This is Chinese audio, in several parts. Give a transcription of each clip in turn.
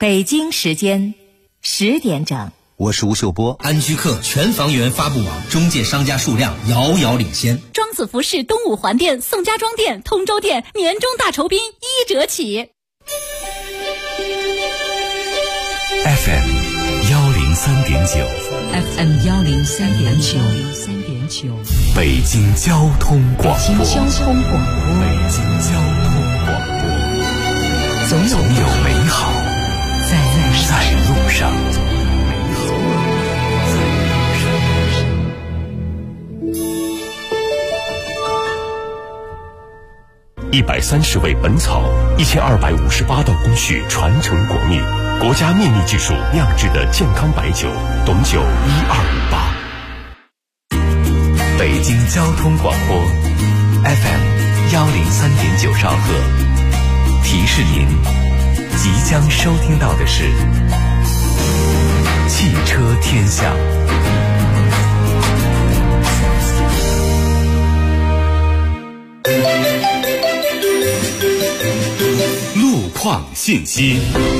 北京时间10点整。 我是吴秀波。 安居客全房源发布网中介商家数量遥遥领先。 庄子服饰东五环店、宋家庄店、通州店年终大酬宾1折起。 FM 103.9 FM 103.9 北京交通广播。 北京交通广播。总有美好在路上。 130味本草，1258道工序传承国秘，国家秘密技术酿制的健康白酒，董酒1258。北京交通广播 FM 103.9兆赫，提示您即将收听到的是汽车天下。路况信息。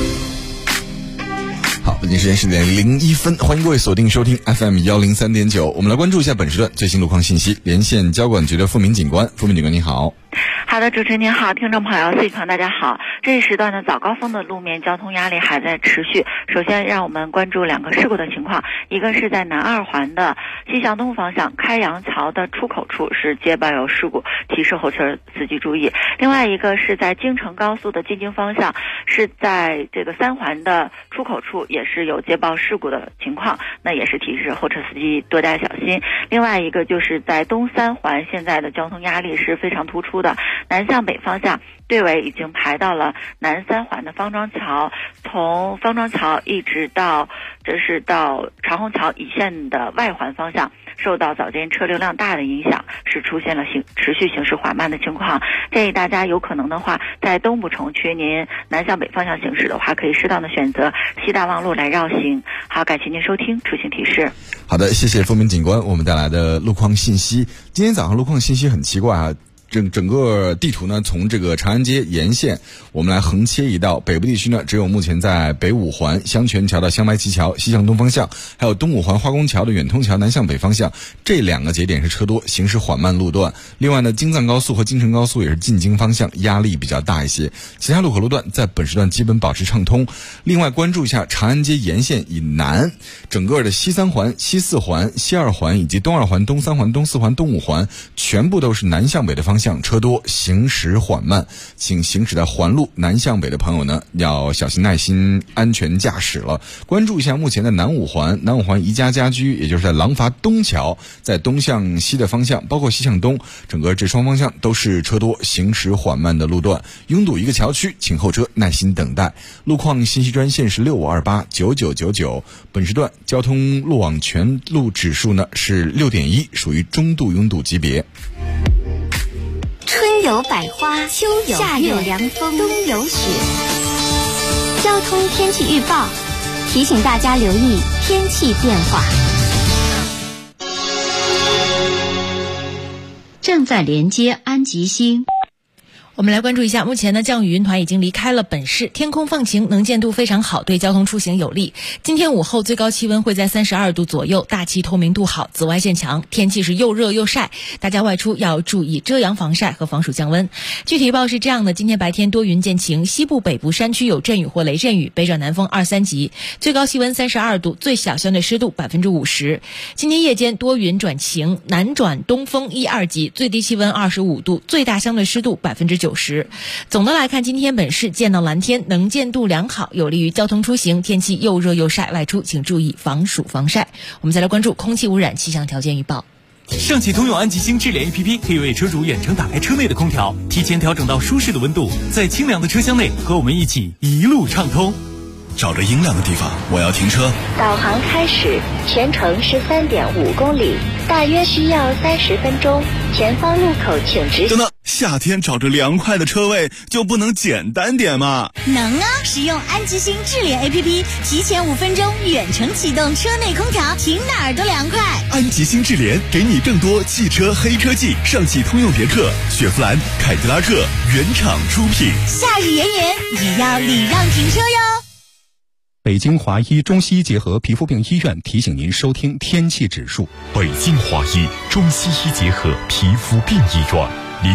好，北京时间10点01分，欢迎各位锁定收听 FM 103.9。我们来关注一下本时段最新路况信息，连线交管局的付明警官。付明警官您好。 好的，主持人您好，听众朋友，四川大家好。这一时段的早高峰的路面交通压力还在持续。首先让我们关注2个事故的情况，一个是在南2环的西向东方向开阳桥的出口处是接报有事故，提示后车司机注意。另外一个是在京承高速的进京方向，是在这个3环的出口处也是有接报事故的情况，那也是提示后车司机多加小心。另外一个就是在东3环，现在的交通压力是非常突出的，南向北方向队尾已经排到了南3环的方庄桥，从方庄桥一直到长虹桥一线的外环方向，受到早间车流量大的影响，是出现了持续行驶缓慢的情况。建议大家有可能的话，在东部城区您南向北方向行驶的话，可以适当的选择西大望路来绕行。好，感谢您收听出行提示。 好的，谢谢付明警官我们带来的路况信息。今天早上路况信息很奇怪啊，整个地图呢，从这个长安街沿线我们来横切一道，北部地区呢只有目前在北5环香泉桥到香白旗桥西向东方向，还有东5环花宫桥的远通桥南向北方向，这2个节点是车多行驶缓慢路段。另外呢，京藏高速和京承高速也是进京方向压力比较大一些，其他路口路段在本时段基本保持畅通。另外关注一下长安街沿线以南整个的西3环西4环西2环以及东2环东3环东4环东5环全部都是南向北的方向，车多行驶缓慢，请行驶在环路南向北的朋友呢要小心耐心安全驾驶了。关注一下目前的南5环宜家家居，也就是在廊坊东桥，在东向西的方向包括西向东，整个这双方向都是车多行驶缓慢的路段，拥堵一个桥区，请后车耐心等待。路况信息专线是65289999，本时段交通路网全路指数呢是6.1，属于中度拥堵级别。 春有百花，秋有夏有凉风，冬有雪。交通天气预报提醒大家留意天气变化。 正在连接安吉星。我们来关注一下，目前呢降雨云团已经离开了本市，天空放晴，能见度非常好，对交通出行有利。今天午后最高气温会在32度左右，大气透明度好，紫外线强，天气是又热又晒，大家外出要注意遮阳防晒和防暑降温。具体预报是这样的，今天白天多云见晴，西部北部山区有阵雨或雷阵雨，北转南风2、3级，最高气温32度，最小相对湿度50%。今天夜间多云转晴，南转东风1、2级，最低气温25度，最大相对湿度90%。总的来看，今天本市见到蓝天，能见度良好，有利于交通出行，天气又热又晒，外出请注意防暑防晒。我们再来关注空气污染气象条件预报。 上汽通用安吉星智联 APP 可以为车主远程打开车内的空调，提前调整到舒适的温度，在清凉的车厢内和我们一起一路畅通。 找着阴凉的地方，我要停车。 导航开始，全程是3.5公里，大约需要30分钟。前方路口请直行。 等等，夏天找着凉快的车位就不能简单点吗？ 能啊！使用安吉星智联 APP， 提前5分钟远程启动车内空调，停哪儿都凉快。 安吉星智联给你更多汽车黑科技，上汽通用别克、雪佛兰、凯迪拉克原厂出品。 夏日炎炎，也要礼让停车哟。 北京华医中西医结合皮肤病医院提醒您收听天气指数。 北京华医中西医结合皮肤病医院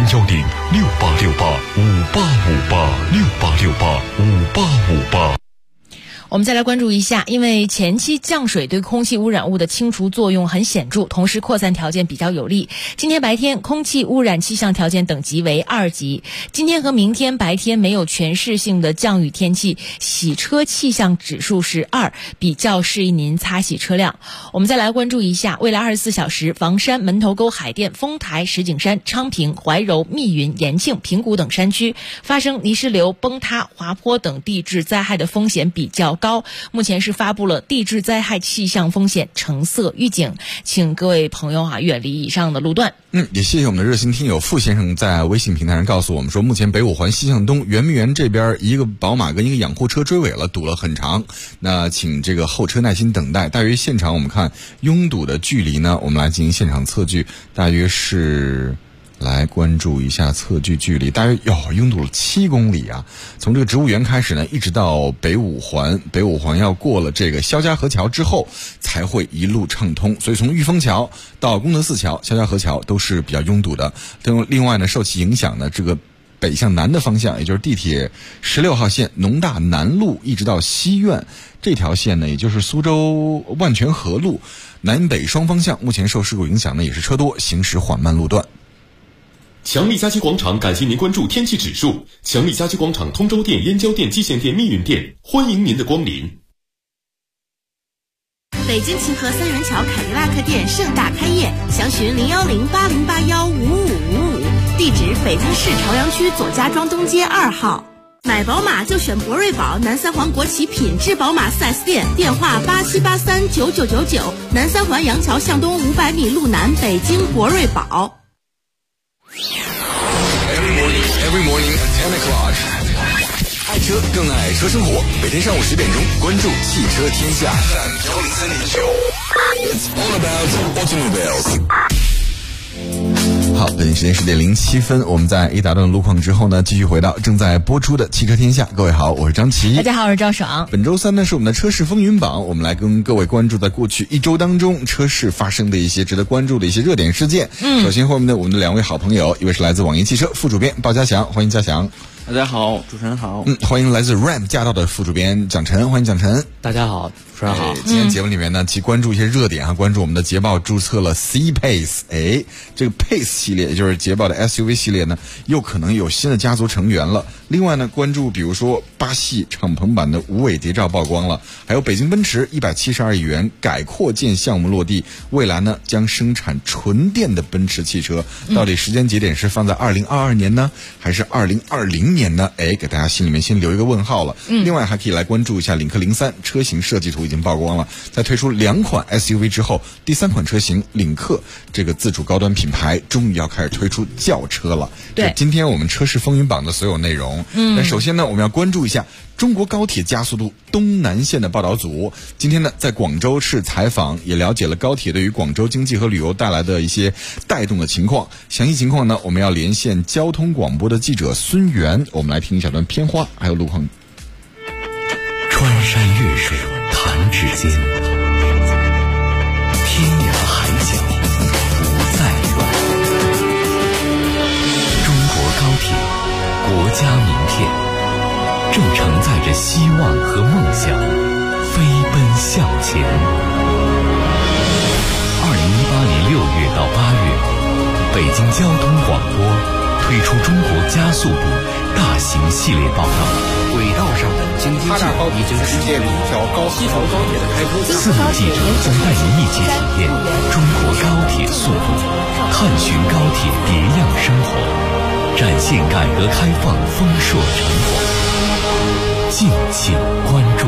，0106868585858，686858。 我们再来关注一下，因为前期降水对空气污染物的清除作用很显著，同时扩散条件比较有利。今天白天空气污染气象条件等级为2级。今天和明天白天没有全市性的降雨天气，洗车气象指数是2，比较适宜您擦洗车辆。我们再来关注一下，未来24小时，房山、门头沟、海淀、丰台、石景山、昌平、怀柔、密云、延庆、平谷等山区发生泥石流、崩塌、滑坡等地质灾害的风险比较高，目前是发布了地质灾害气象风险橙色预警，请各位朋友远离以上的路段。 也谢谢我们的热心听友傅先生在微信平台上告诉我们说，目前北五环西向东圆明园这边一个宝马跟一个养护车追尾了，堵了很长，那请这个后车耐心等待。大约现场我们看拥堵的距离呢，我们来进行现场测距，大约是来关注一下测距距离，大约拥堵了7公里啊！从这个植物园开始呢，一直到北五环要过了这个肖家河桥之后，才会一路畅通。所以从玉峰桥到功德寺桥、肖家河桥都是比较拥堵的。另外呢，受其影响呢，这个北向南的方向，也就是地铁16号线农大南路一直到西苑这条线呢，也就是苏州万泉河路南北双方向，目前受事故影响呢，也是车多，行驶缓慢路段。 强力家居广场感谢您关注天气指数。强力家居广场通州店、燕郊店、蓟县店、密云店，欢迎您的光临。 北京秦河三元桥凯迪拉克店盛大开业，详询01080815555，地址北京市朝阳区左家庄东街2号。买宝马就选博瑞宝，南三环国企品质宝马 4S 店，电话87839999，南三环杨桥向东500米路南，北京博瑞宝。 Every morning at 10 o'clock， 爱车更爱车生活。每天上午10点钟，关注汽车天下。It's all about automobiles。好，北京时间10点07分，我们在一大段路况之后呢，继续回到正在播出的汽车天下。各位好，我是张琪。 大家好，我是赵爽。 本周3呢是我们的车市风云榜，我们来跟各位关注在过去1周当中车市发生的一些值得关注的一些热点事件。首先后面呢，我们的2位好朋友，一位是来自网易汽车副主编鲍家祥，欢迎家祥。 大家好，主持人好。 欢迎来自 RAM 驾到的副主编蒋晨，欢迎蒋晨。 大家好，主持人好。 今天节目里面呢，去关注一些热点啊，关注我们的捷豹注册了 C-Pace， 这个 Pace 系列，也就是捷豹的 SUV 系列呢，又可能有新的家族成员了。另外呢，关注比如说巴西敞篷版的无尾谍照曝光了，还有北京奔驰172亿元改扩建项目落地，未来呢将生产纯电的奔驰汽车，到底时间节点是放在2022年呢，还是2020年呢？给大家心里面先留一个问号了。另外还可以来关注一下领克03车型设计图已经曝光了，在推出2款 SUV 之后，第3款车型领克这个自主高端品牌终于要开始推出轿车了。 对， 今天我们车市风云榜的所有内容。但首先呢，我们要关注一下中国高铁加速度东南线的报道组今天呢在广州市采访，也了解了高铁对于广州经济和旅游带来的一些带动的情况。详细情况呢，我们要连线交通广播的记者孙源，我们来听一小段片花还有路况。 穿山越水弹指间，天涯海角不再远。中国高铁，国家名片，正承载着希望和梦想，飞奔向前。2018年6月到8月，北京交通广播推出中国加速度大型系列报道。 轨道上的京津冀已经实现了一条西条高铁的开通。 4路记者将带您一起体验中国高铁速度，探寻高铁别样生活，展现改革开放丰硕成果。敬请关注。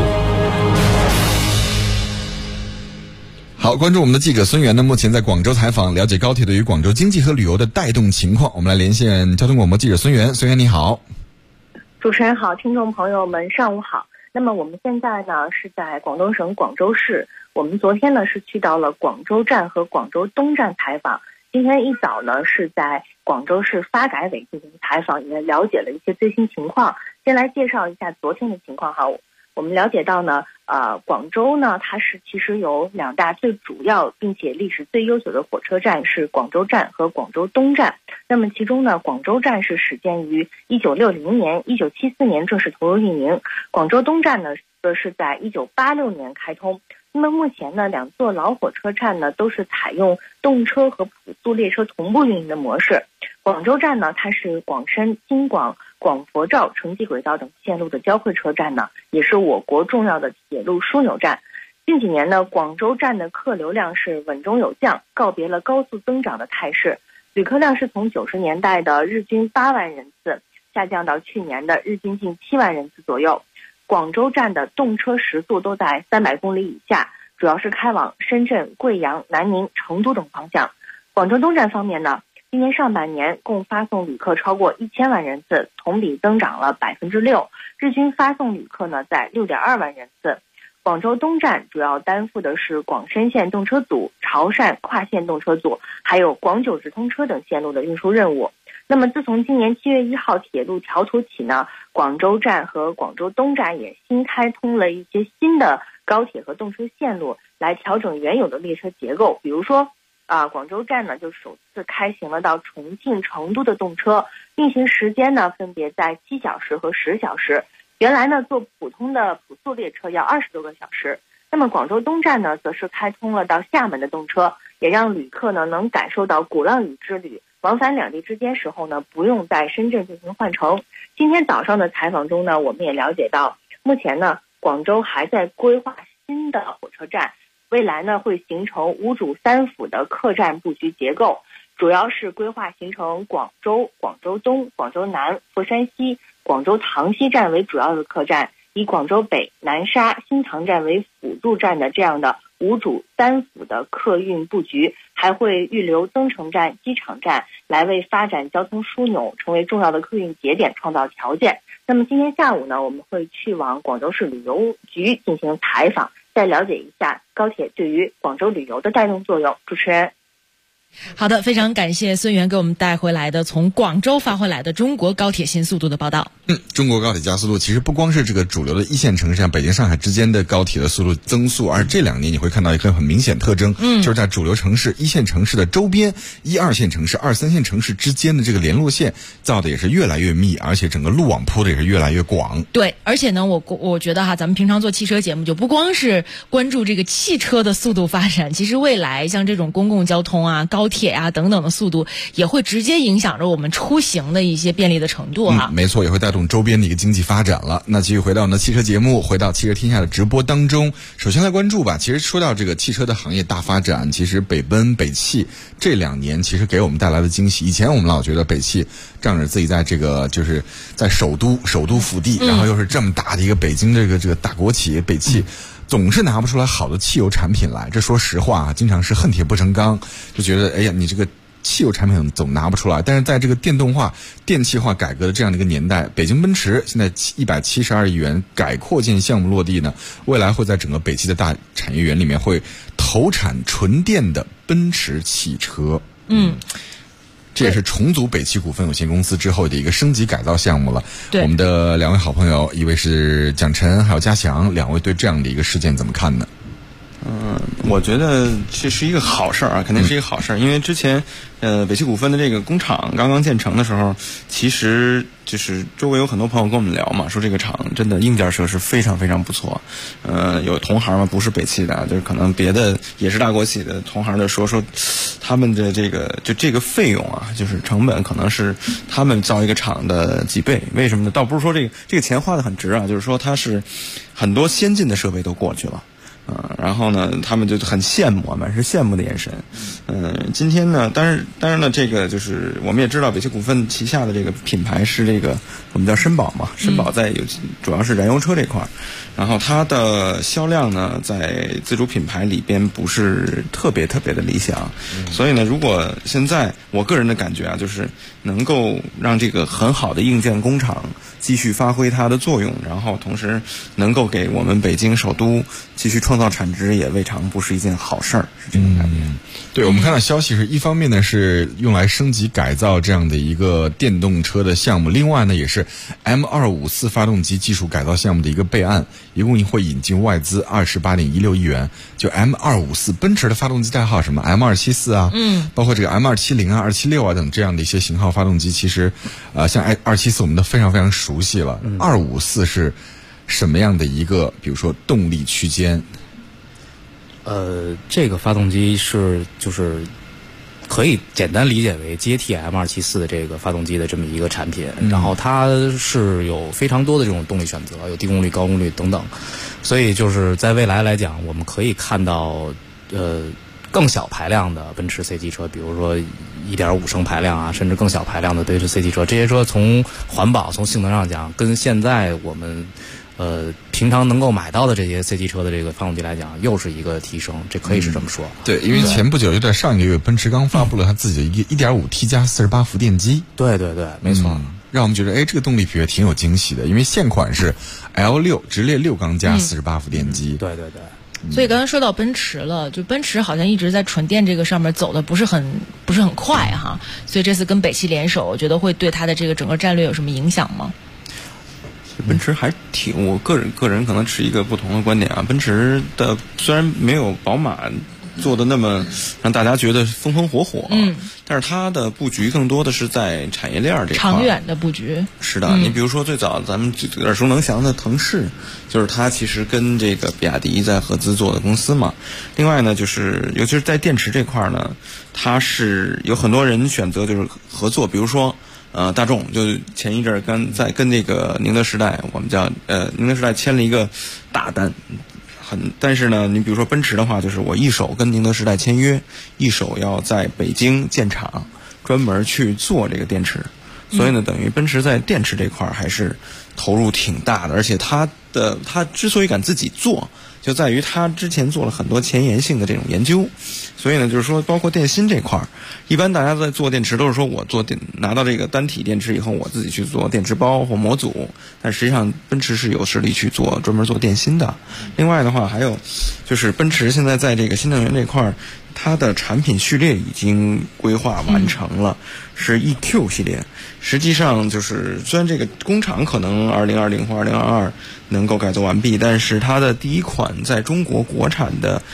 好，关注我们的记者孙源呢，目前在广州采访，了解高铁对于广州经济和旅游的带动情况。我们来连线交通广播记者孙源。孙源你好。 主持人好，听众朋友们上午好。那么我们现在呢是在广东省广州市，我们昨天呢是去到了广州站和广州东站采访，今天一早呢是在广州市发改委进行采访，也了解了一些最新情况。先来介绍一下昨天的情况哈。 我们了解到呢，广州呢，它是其实有2大最主要并且历史最悠久的火车站，是广州站和广州东站。那么其中呢，广州站是始建于1960年，1974年正式投入运营。广州东站呢，则是在1986年开通。那么目前呢，2座老火车站呢都是采用动车和普速列车同步运营的模式。广州站呢，它是广深、京广、广佛肇城际轨道等线路的交汇车站呢，也是我国重要的铁路枢纽站。近几年呢，广州站的客流量是稳中有降，告别了高速增长的态势。旅客量是从90年代的日均8万人次下降到去年的日均近7万人次左右。广州站的动车时速都在300公里以下，主要是开往深圳、贵阳、南宁、成都等方向。广州东站方面呢，今年上半年共发送旅客超过1000万人次，同比增长了6%，日均发送旅客呢在6.2万人次。广州东站主要担负的是广深线动车组、潮汕跨线动车组，还有广九直通车等线路的运输任务。那么自从今年7月1号铁路调图起呢，广州站和广州东站也新开通了一些新的高铁和动车线路，来调整原有的列车结构。比如说广州站呢就首次开行了到重庆、成都的动车，运行时间呢分别在7小时和10小时。原来呢坐普通的普速列车要20多个小时。那么广州东站呢则是开通了到厦门的动车，也让旅客呢能感受到鼓浪屿之旅，往返2地之间时候呢不用在深圳进行换乘。今天早上的采访中呢，我们也了解到，目前呢广州还在规划新的火车站，未来呢会形成5主3辅的客站布局结构，主要是规划形成广州、广州东、广州南、佛山西、广州塘西站为主要的客站，以广州北、南沙、新塘站为辅助站的这样的5主3辅的客运布局，还会预留增城站、机场站来为发展交通枢纽、成为重要的客运节点创造条件。那么今天下午呢，我们会去往广州市旅游局进行采访，再了解一下高铁对于广州旅游的带动作用。主持人。 好的，非常感谢孙源给我们带回来的从广州发回来的中国高铁新速度的报道。 中国高铁加速度其实不光是这个主流的1线城市像北京、上海之间的高铁的速度增速，而这2年你会看到一个很明显特征，就是在主流城市、1线城市的周边、1、2线城市、2、3线城市之间的这个联络线造的也是越来越密，而且整个路网铺的也是越来越广。 对，而且呢，我觉得咱们平常做汽车节目就不光是关注这个汽车的速度发展，其实未来像这种公共交通啊、高铁啊等等的速度也会直接影响着我们出行的一些便利的程度哈。 没错，也会带动周边的一个经济发展了。那继续回到呢汽车节目，回到汽车天下的直播当中，首先来关注吧。其实说到这个汽车的行业大发展，其实北奔、北汽这2年其实给我们带来的惊喜。以前我们老觉得北汽仗着自己在这个就是在首都腹地，然后又是这么大的一个北京这个大国企北汽。总是拿不出来好的汽油产品来，这说实话啊，经常是恨铁不成钢，就觉得哎呀，你这个汽油产品总拿不出来。但是在这个电动化、电气化改革的这样的一个年代，北京奔驰现在172亿元改扩建项目落地呢，未来会在整个北汽的大产业园里面会投产纯电的奔驰汽车。这也是重组北汽股份有限公司之后的一个升级改造项目了。我们的2位好朋友，一位是蒋晨，还有嘉祥，2位对这样的一个事件怎么看呢？ 我觉得这是一个好事啊，肯定是一个好事。因为之前北汽股份的这个工厂刚刚建成的时候，其实就是周围有很多朋友跟我们聊嘛，说这个厂真的硬件设施非常非常不错。有同行嘛，不是北汽的，就是可能别的也是大国企的同行的说他们的这个费用啊，就是成本可能是他们造一个厂的几倍。为什么呢？倒不是说这个钱花得很值啊，就是说它是很多先进的设备都过去了。然后呢，他们就很羡慕，满是羡慕的眼神。今天呢，当然呢，这个就是我们也知道，北汽股份旗下的这个品牌是这个我们叫绅宝嘛，绅宝主要是燃油车这块，然后它的销量呢，在自主品牌里边不是特别特别的理想。所以呢，如果现在我个人的感觉啊，就是能够让这个很好的硬件工厂继续发挥它的作用，然后同时能够给我们北京首都继续创造产值，也未尝不是一件好事儿，是这种感觉。 对，我们看到消息是一方面呢是用来升级改造这样的一个电动车的项目，另外呢也是 M254 发动机技术改造项目的一个备案，一共会引进外资28.16亿元。就 M254 奔驰的发动机代号什么 M274 啊，包括这个 M270 啊、276啊等这样的一些型号发动机，其实像 274 我们都非常非常熟悉了。254是什么样的一个比如说动力区间？ 这个发动机就是可以简单理解为接替 M274 的这个发动机的这么一个产品，然后它是有非常多的这种动力选择，有低功率、高功率等等，所以就是在未来来讲，我们可以看到更小排量的奔驰 C 级车，比如说1.5升排量啊，甚至更小排量的奔驰 C 级车，这些车从环保、从性能上讲，跟现在我们平常能够买到的这些 C 级车的这个发动机来讲，又是一个提升，这可以是这么说。 对，因为前不久就在上一个月，奔驰刚发布了它自己的一个 1.5T 加48伏电机。 对对对，没错。 让我们觉得这个动力匹配挺有惊喜的，因为现款是 L6 直列6缸加48伏电机。 对对对。 所以刚刚说到奔驰了，就奔驰好像一直在纯电这个上面走的不是很快哈，所以这次跟北汽联手，我觉得会对它的这个整个战略有什么影响吗？ 奔驰还挺，我个人可能持一个不同的观点啊。奔驰的虽然没有宝马做的那么让大家觉得风风火火，但是它的布局更多的是在产业链这块长远的布局。 是的，你比如说最早咱们耳熟能详的腾势，就是它其实跟这个比亚迪在合资做的公司嘛。另外呢，就是尤其是在电池这块呢，它是有很多人选择就是合作，比如说大众就前一阵跟那个宁德时代，我们叫宁德时代签了一个大单。但是呢，你比如说奔驰的话，就是我一手跟宁德时代签约，一手要在北京建厂，专门去做这个电池。所以呢，等于奔驰在电池这块还是投入挺大的，而且它之所以敢自己做，就在于它之前做了很多前沿性的这种研究。所以呢，就是说包括电芯这块，一般大家在做电池都是说我拿到这个单体电池以后，我自己去做电池包或模组，但实际上奔驰是有实力去专门做电芯的。另外的话，还有就是奔驰现在在这个新能源这块，它的产品序列已经规划完成了，是 EQ 系列。实际上就是虽然这个工厂可能2020或2022能够改造完毕，但是它的第一款在中国国产的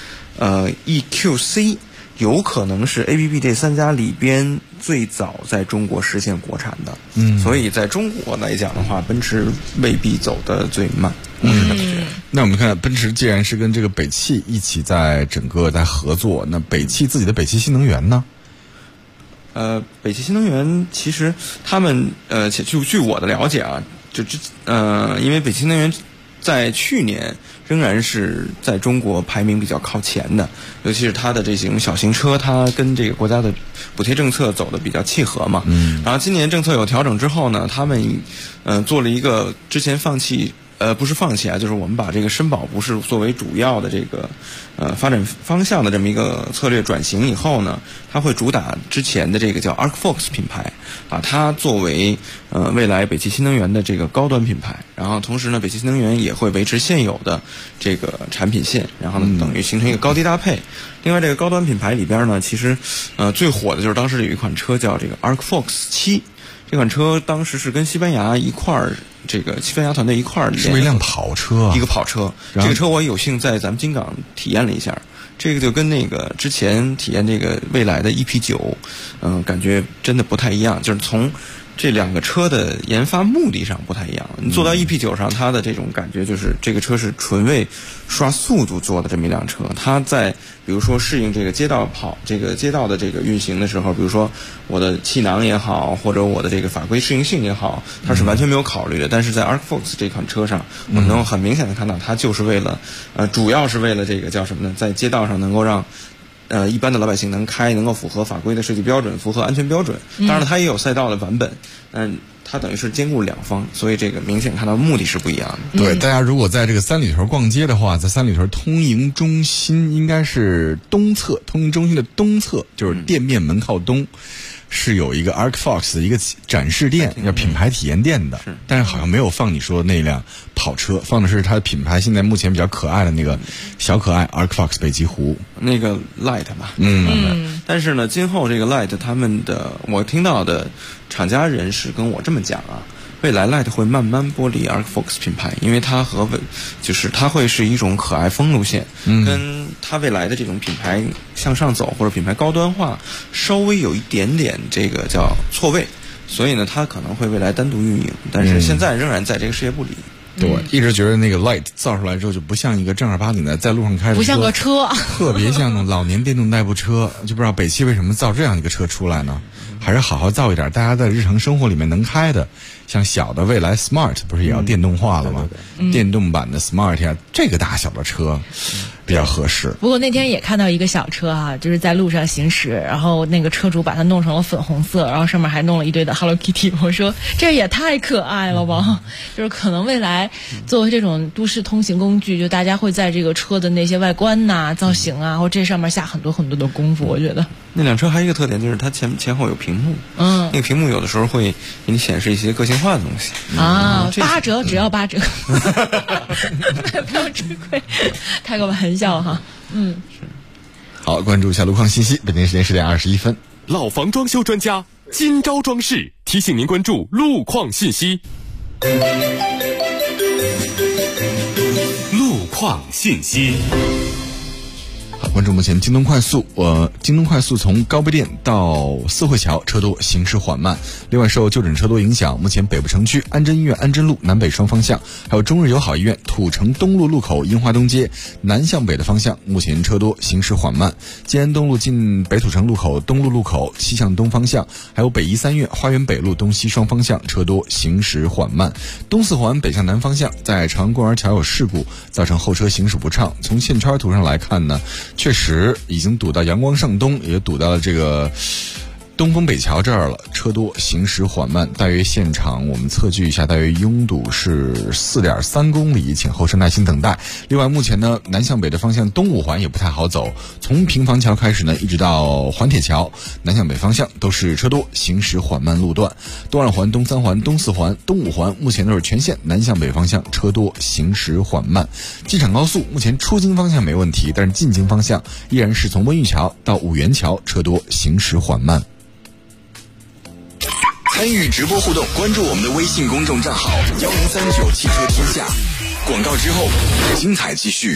EQC 有可能是 ABB 这3家里边最早在中国实现国产的。所以在中国来讲的话，奔驰未必走得最慢。 那我们看奔驰既然是跟这个北汽一起在合作，那北汽自己的北汽新能源呢？ 北汽新能源其实他们据我的了解啊，因为北汽新能源在去年仍然是在中国排名比较靠前的，尤其是它的这种小型车，它跟这个国家的补贴政策走的比较契合嘛。然后今年政策有调整之后呢，他们做了一个之前不是放弃啊，就是我们把这个深保不是作为主要的这个发展方向的这么一个策略转型以后呢，它会主打之前的这个叫 ArcFox 品牌，把它作为未来北汽新能源的这个高端品牌。然后同时呢，北汽新能源也会维持现有的这个产品线，然后呢等于形成一个高低搭配。另外这个高端品牌里边呢，其实最火的就是当时有一款车叫这个 ArcFox 7。这款车当时是跟西班牙团队一块儿， 是一辆跑车， 一个跑车。这个车我有幸在咱们京港体验了一下，这个就跟那个之前体验这个蔚来的 EP9，感觉真的不太一样，就是从这两个车的研发目的上不太一样。你坐到 EP9 上，它的这种感觉就是这个车是纯为刷速度做的这么一辆车。它在比如说适应这个街道的这个运行的时候，比如说我的气囊也好，或者我的这个法规适应性也好，它是完全没有考虑的。但是在 ArcFox 这款车上，我们能够很明显的看到，它就是为了主要是为了这个叫什么呢，在街道上能够让一般的老百姓能够符合法规的设计标准，符合安全标准。当然了，它也有赛道的版本，它等于是兼顾两方，所以这个明显看到目的是不一样的。 对，大家如果在这个三里屯逛街的话，在三里屯通营中心应该是东侧，通营中心的东侧就是店面门靠东。 是有一个 ArcFox 的一个展示店，叫品牌体验店的，但是好像没有放你说的那辆跑车，放的是它的品牌现在目前比较可爱的那个小可爱 ArcFox 北极狐那个 Light 吧。但是呢，今后这个 Light 他们的我听到的厂家人士跟我这么讲啊。未来 Light 会慢慢剥离 ArcFox 品牌，因为它就是它会是一种可爱风路线，跟它未来的这种品牌向上走或者品牌高端化稍微有一点点这个叫错位，所以呢，它可能会未来单独运营，但是现在仍然在这个事业部里。 对，一直觉得那个 Light 造出来之后就不像一个正儿八经的在路上开的车， 不像个车， 特别像那种老年电动代步车，就不知道北汽为什么造这样一个车出来呢？还是好好造一点大家在日常生活里面能开的，像小的未来 Smart 不是也要电动化了吗？电动版的 Smart 呀，这个大小的车比较合适。 不过那天也看到一个小车啊，就是在路上行驶，然后那个车主把它弄成了粉红色，然后上面还弄了一堆的 Hello Kitty。我说这也太可爱了吧！就是可能未来作为这种都市通行工具，就大家会在这个车的那些外观呐、造型啊，或这上面下很多很多的功夫。我觉得那辆车还有一个特点就是它前后有屏幕，那个屏幕有的时候会给你显示一些个性化的东西啊，8折只要8折，不要吃亏，开个玩笑哈。 好，关注一下路况信息。北京时间10点21分。 老房装修专家金招装饰提醒您关注路况信息。路况信息。 好，关注目前京东快速，京东快速从高碑店到四惠桥车多，行驶缓慢。另外，受就诊车多影响，目前北部城区安贞医院安贞路南北双方向，还有中日友好医院土城东路路口樱花东街南向北的方向，目前车多，行驶缓慢。建安东路进北土城路口东路路口西向东方向，还有北医三院花园北路东西双方向车多，行驶缓慢。东四环北向南方向，在长安公园桥有事故，造成后车行驶不畅。从线圈图上来看呢，确实已经堵到阳光上东，也堵到了这个东风北桥这儿了，车多，行驶缓慢。大约现场我们测距一下，大约拥堵是4.3公里，请后车耐心等待。另外，目前呢，南向北的方向东五环也不太好走，从平房桥开始呢，一直到环铁桥，南向北方向都是车多，行驶缓慢路段。东二环、东三环、东四环、东五环目前都是全线南向北方向车多，行驶缓慢。机场高速目前出京方向没问题，但是进京方向依然是从温榆桥到五元桥车多，行驶缓慢。 参与直播互动，关注我们的微信公众账号1039汽车天下。广告之后，精彩继续。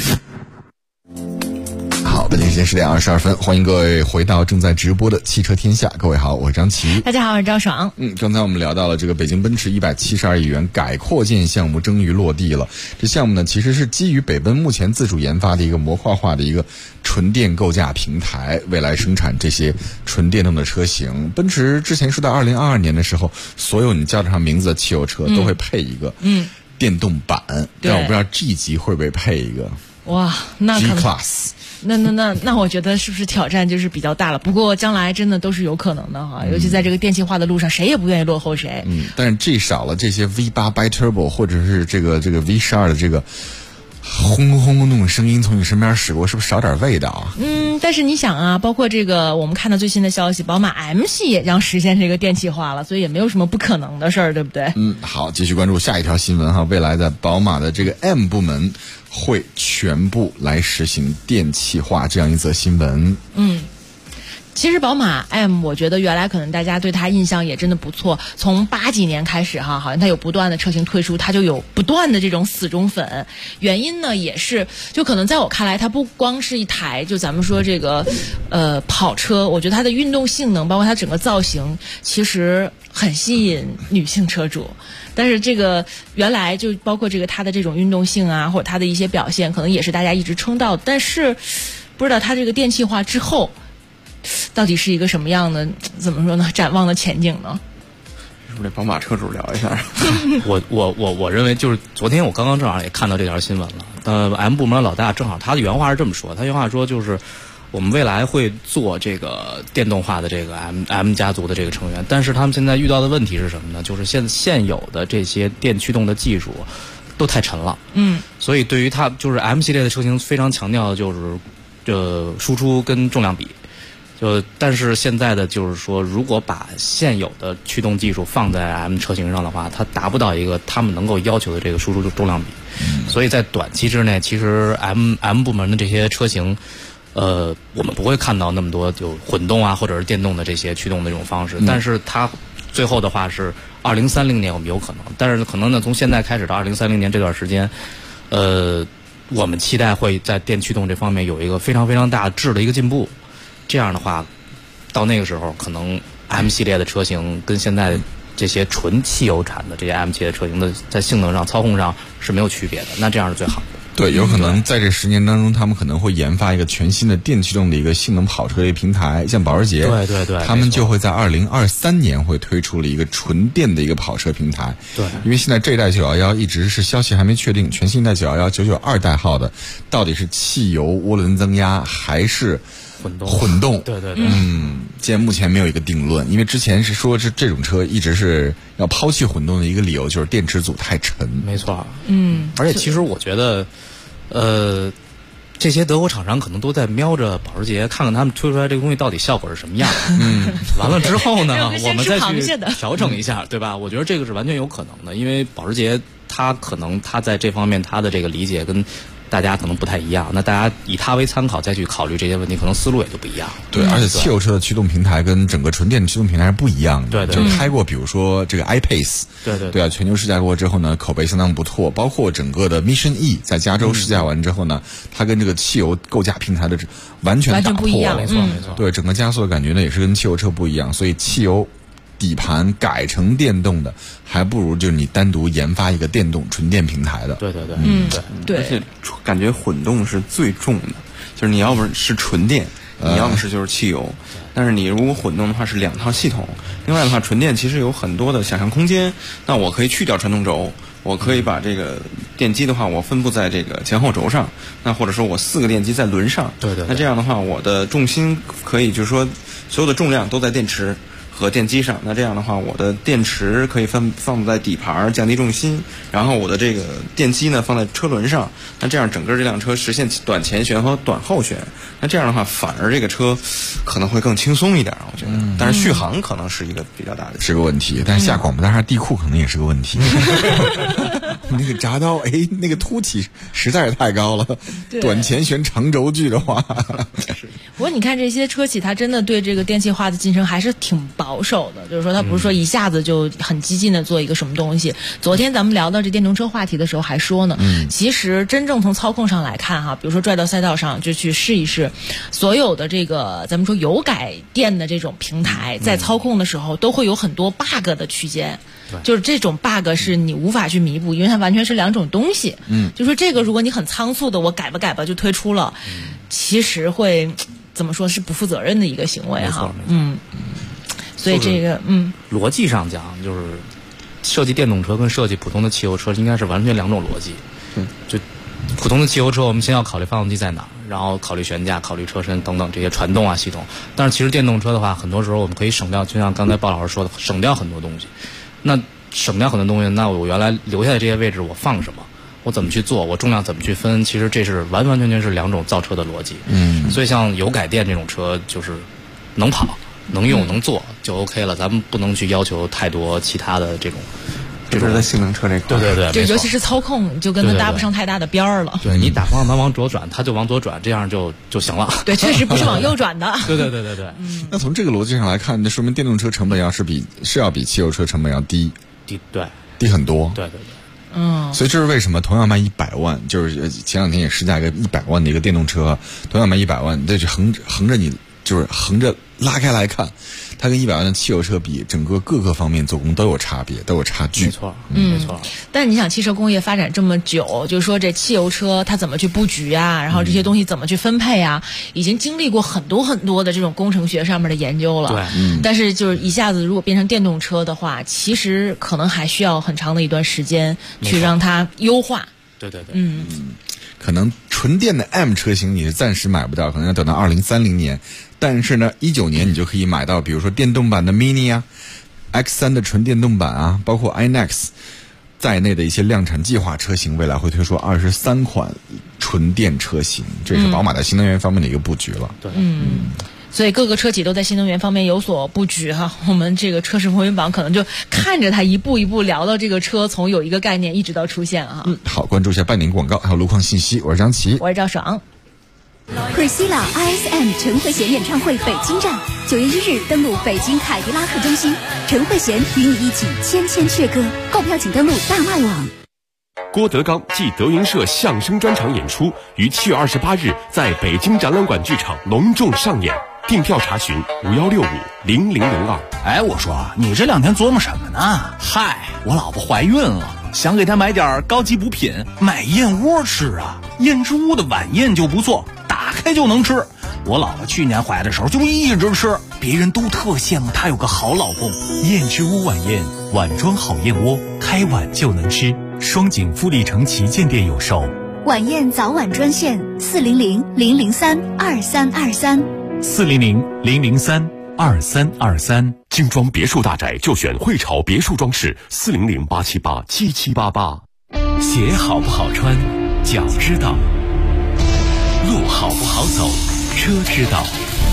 好，北京时间10点22分，欢迎各位回到正在直播的汽车天下。各位好，我是张琪。 大家好，我是赵爽。 刚才我们聊到了这个北京奔驰172亿元改扩建项目终于落地了。这项目呢，其实是基于北奔目前自主研发的一个模块化的一个纯电构架平台，未来生产这些纯电动的车型。奔驰之前说到2022年的时候，所有你叫得上名字的汽油车都会配一个电动版，但我不知道 G 级会不会配一个。 哇，那 G Class。 那我觉得是不是挑战就是比较大了？不过将来真的都是有可能的哈，尤其在这个电气化的路上，谁也不愿意落后谁。 但是这少了这些 V8 Bi-Turbo 或者是这个 V12的这个轰轰轰动声音从你身边驶过，是不是少点味道啊？ 但是你想啊，包括这个我们看到最新的消息，宝马 M 系也将实现这个电气化了，所以也没有什么不可能的事儿，对不对？ 好，继续关注下一条新闻哈。未来在宝马的这个 M 部门会全部来实行电气化，这样一则新闻。 其实宝马 M 我觉得原来可能大家对它印象也真的不错，从80几年开始哈，好像它有不断的车型推出，它就有不断的这种死忠粉。原因呢也是就可能在我看来，它不光是一台就咱们说这个跑车，我觉得它的运动性能包括它整个造型其实很吸引女性车主。但是这个原来就包括这个它的这种运动性啊，或者它的一些表现可能也是大家一直称道，但是不知道它这个电气化之后到底是一个什么样的，怎么说呢？展望的前景呢？ 是不是得宝马车主聊一下？ 我认为就是昨天我刚刚正好也看到这条新闻了。M 部门的老大正好他的原话是这么说，他原话说就是我们未来会做这个电动化的这个 M 家族的这个成员，但是他们现在遇到的问题是什么呢？就是现有的这些电驱动的技术都太沉了。所以对于它就是 M 系列的车型非常强调的就是输出跟重量比。 但是现在的就是说，如果把现有的驱动技术放在 M 车型上的话，它达不到一个他们能够要求的这个输出重量比。所以在短期之内，其实 M 部门的这些车型，我们不会看到那么多就混动啊或者是电动的这些驱动的这种方式。但是它最后的话是2030年我们有可能，但是可能呢从现在开始到2030年这段时间，我们期待会在电驱动这方面有一个非常非常大质的一个进步。这样的话，到那个时候，可能 M 系列的车型跟现在这些纯汽油产的这些 M 系列车型的在性能上、操控上是没有区别的。那这样是最好的。 对，有可能在这10年当中，他们可能会研发一个全新的电驱动的一个性能跑车的一个平台，像保时捷， 对， 他们就会在2023年会推出了一个纯电的一个跑车平台。 对， 因为现在这一代911一直是消息还没确定，全新一代911 992代号的到底是汽油涡轮增压还是混动？ 对， 现在目前没有一个定论，因为之前是说这种车一直是要抛弃混动的一个理由，就是电池组太沉。 没错，而且其实我觉得，这些德国厂商可能都在瞄着保时捷，看看他们推出来这个东西到底效果是什么样。完了之后呢，我们再去调整一下，对吧？我觉得这个是完全有可能的，因为保时捷它可能它在这方面它的这个理解跟大家可能不太一样，那大家以它为参考再去考虑这些问题，可能思路也就不一样。 对，而且汽油车的驱动平台跟整个纯电的驱动平台是不一样的。 对， 就是开过，比如说这个 iPace， 对啊，全球试驾过之后呢，口碑相当不错。包括整个的 Mission E 在加州试驾完之后呢，它跟这个汽油构架平台的完全打破了， 没错。 对，整个加速的感觉呢也是跟汽油车不一样，所以汽油底盘改成电动的，还不如就是你单独研发一个电动纯电平台的。 对， 对。而且感觉混动是最重的，就是你要不是纯电，你要么就是汽油。但是你如果混动的话是两套系统。另外的话，纯电其实有很多的想象空间。那我可以去掉传动轴，我可以把这个电机的话，我分布在这个前后轴上。那或者说我4个电机在轮上。 对。 那这样的话，我的重心可以就是说所有的重量都在电池和电机上。那这样的话，我的电池可以放在底盘降低重心，然后我的这个电机呢放在车轮上。那这样整个这辆车实现短前悬和短后悬。那这样的话，反而这个车可能会更轻松一点，我觉得。但是续航可能是一个比较大的是个问题，但是下广播大厦地库可能也是个问题。那个闸刀，那个凸起实在是太高了。短前悬长轴距的话， 不过你看这些车企，它真的对这个电气化的进程还是挺保守的，就是说它不是说一下子就很激进的做一个什么东西。昨天咱们聊到这电动车话题的时候还说呢，其实真正从操控上来看哈，比如说拽到赛道上就去试一试，所有的这个咱们说油改电的这种平台，在操控的时候都会有很多 bug 的区间。就是这种 bug 是你无法去弥补，因为它完全是两种东西。就说这个如果你很仓促的我改吧就推出了，其实会怎么说是不负责任的一个行为哈。所以这个逻辑上讲，就是设计电动车跟设计普通的汽油车应该是完全两种逻辑。就普通的汽油车，我们先要考虑发动机在哪，然后考虑悬架、考虑车身等等这些传动啊系统。但是其实电动车的话，很多时候我们可以省掉，就像刚才鲍老师说的，省掉很多东西。那省掉很多东西，那我原来留下的这些位置我放什么？我怎么去做？我重量怎么去分？其实这是完完全全是两种造车的逻辑。所以像油改电这种车，就是能跑、能用、能做就 OK 了。咱们不能去要求太多其他的这种。 就是在性能车这块， 对， 就尤其是操控，就跟它搭不上太大的边儿了。 对，你打方向盘往左转，它就往左转，这样就行了。 对，确实不是往右转的。 对。 那从这个逻辑上来看，那说明电动车成本是要比汽油车成本要低很多。 对。 所以这是为什么同样卖100万，就是前两天也试驾一个100万的一个电动车，同样卖100万，这就横着你就是横着拉开来看，它跟100万的汽油车比，整个各个方面做工都有差别，都有差距。 没错，没错。 但你想，汽车工业发展这么久，就是说这汽油车它怎么去布局啊，然后这些东西怎么去分配啊，已经经历过很多很多的这种工程学上面的研究了。 对， 但是就是一下子如果变成电动车的话，其实可能还需要很长的一段时间去让它优化。 对。 可能纯电的 M 车型你是暂时买不到，可能要等到2030年。但是呢，19年你就可以买到，比如说电动版的 Mini 啊 ，X3 的纯电动版啊，包括 iNEX 在内的一些量产计划车型，未来会推出23款纯电车型，这也是宝马在新能源方面的一个布局了。 对， 所以各个车企都在新能源方面有所布局哈。我们这个车市风云榜可能就看着它一步一步聊到这个车从有一个概念一直到出现啊。 好，关注一下半年广告还有路况信息。我是张琪， 我是赵爽。 Priscilla ISM 陈慧娴演唱会北京站9月1日登陆北京凯迪拉克中心，陈慧娴与你一起千千阙歌，购票请登录大麦网。 郭德纲暨德云社相声专场演出于7月28日在北京展览馆剧场隆重上演，订票查询51650002。 哎，我说你这2天琢磨什么呢？嗨，我老婆怀孕了，想给她买点高级补品，买燕窝吃啊。燕之屋的晚宴就不错，打开就能吃。我老婆去年怀的时候就一直吃，别人都特羡慕她有个好老公。 燕之屋晚宴，碗装好燕窝，开碗就能吃。双井富力城旗舰店有售。 晚宴早晚专线 400-003-2323，400-003-2323。精装别墅大宅就选汇潮别墅装饰，400-878-7788。 鞋好不好穿，脚知道；路好不好走，车知道。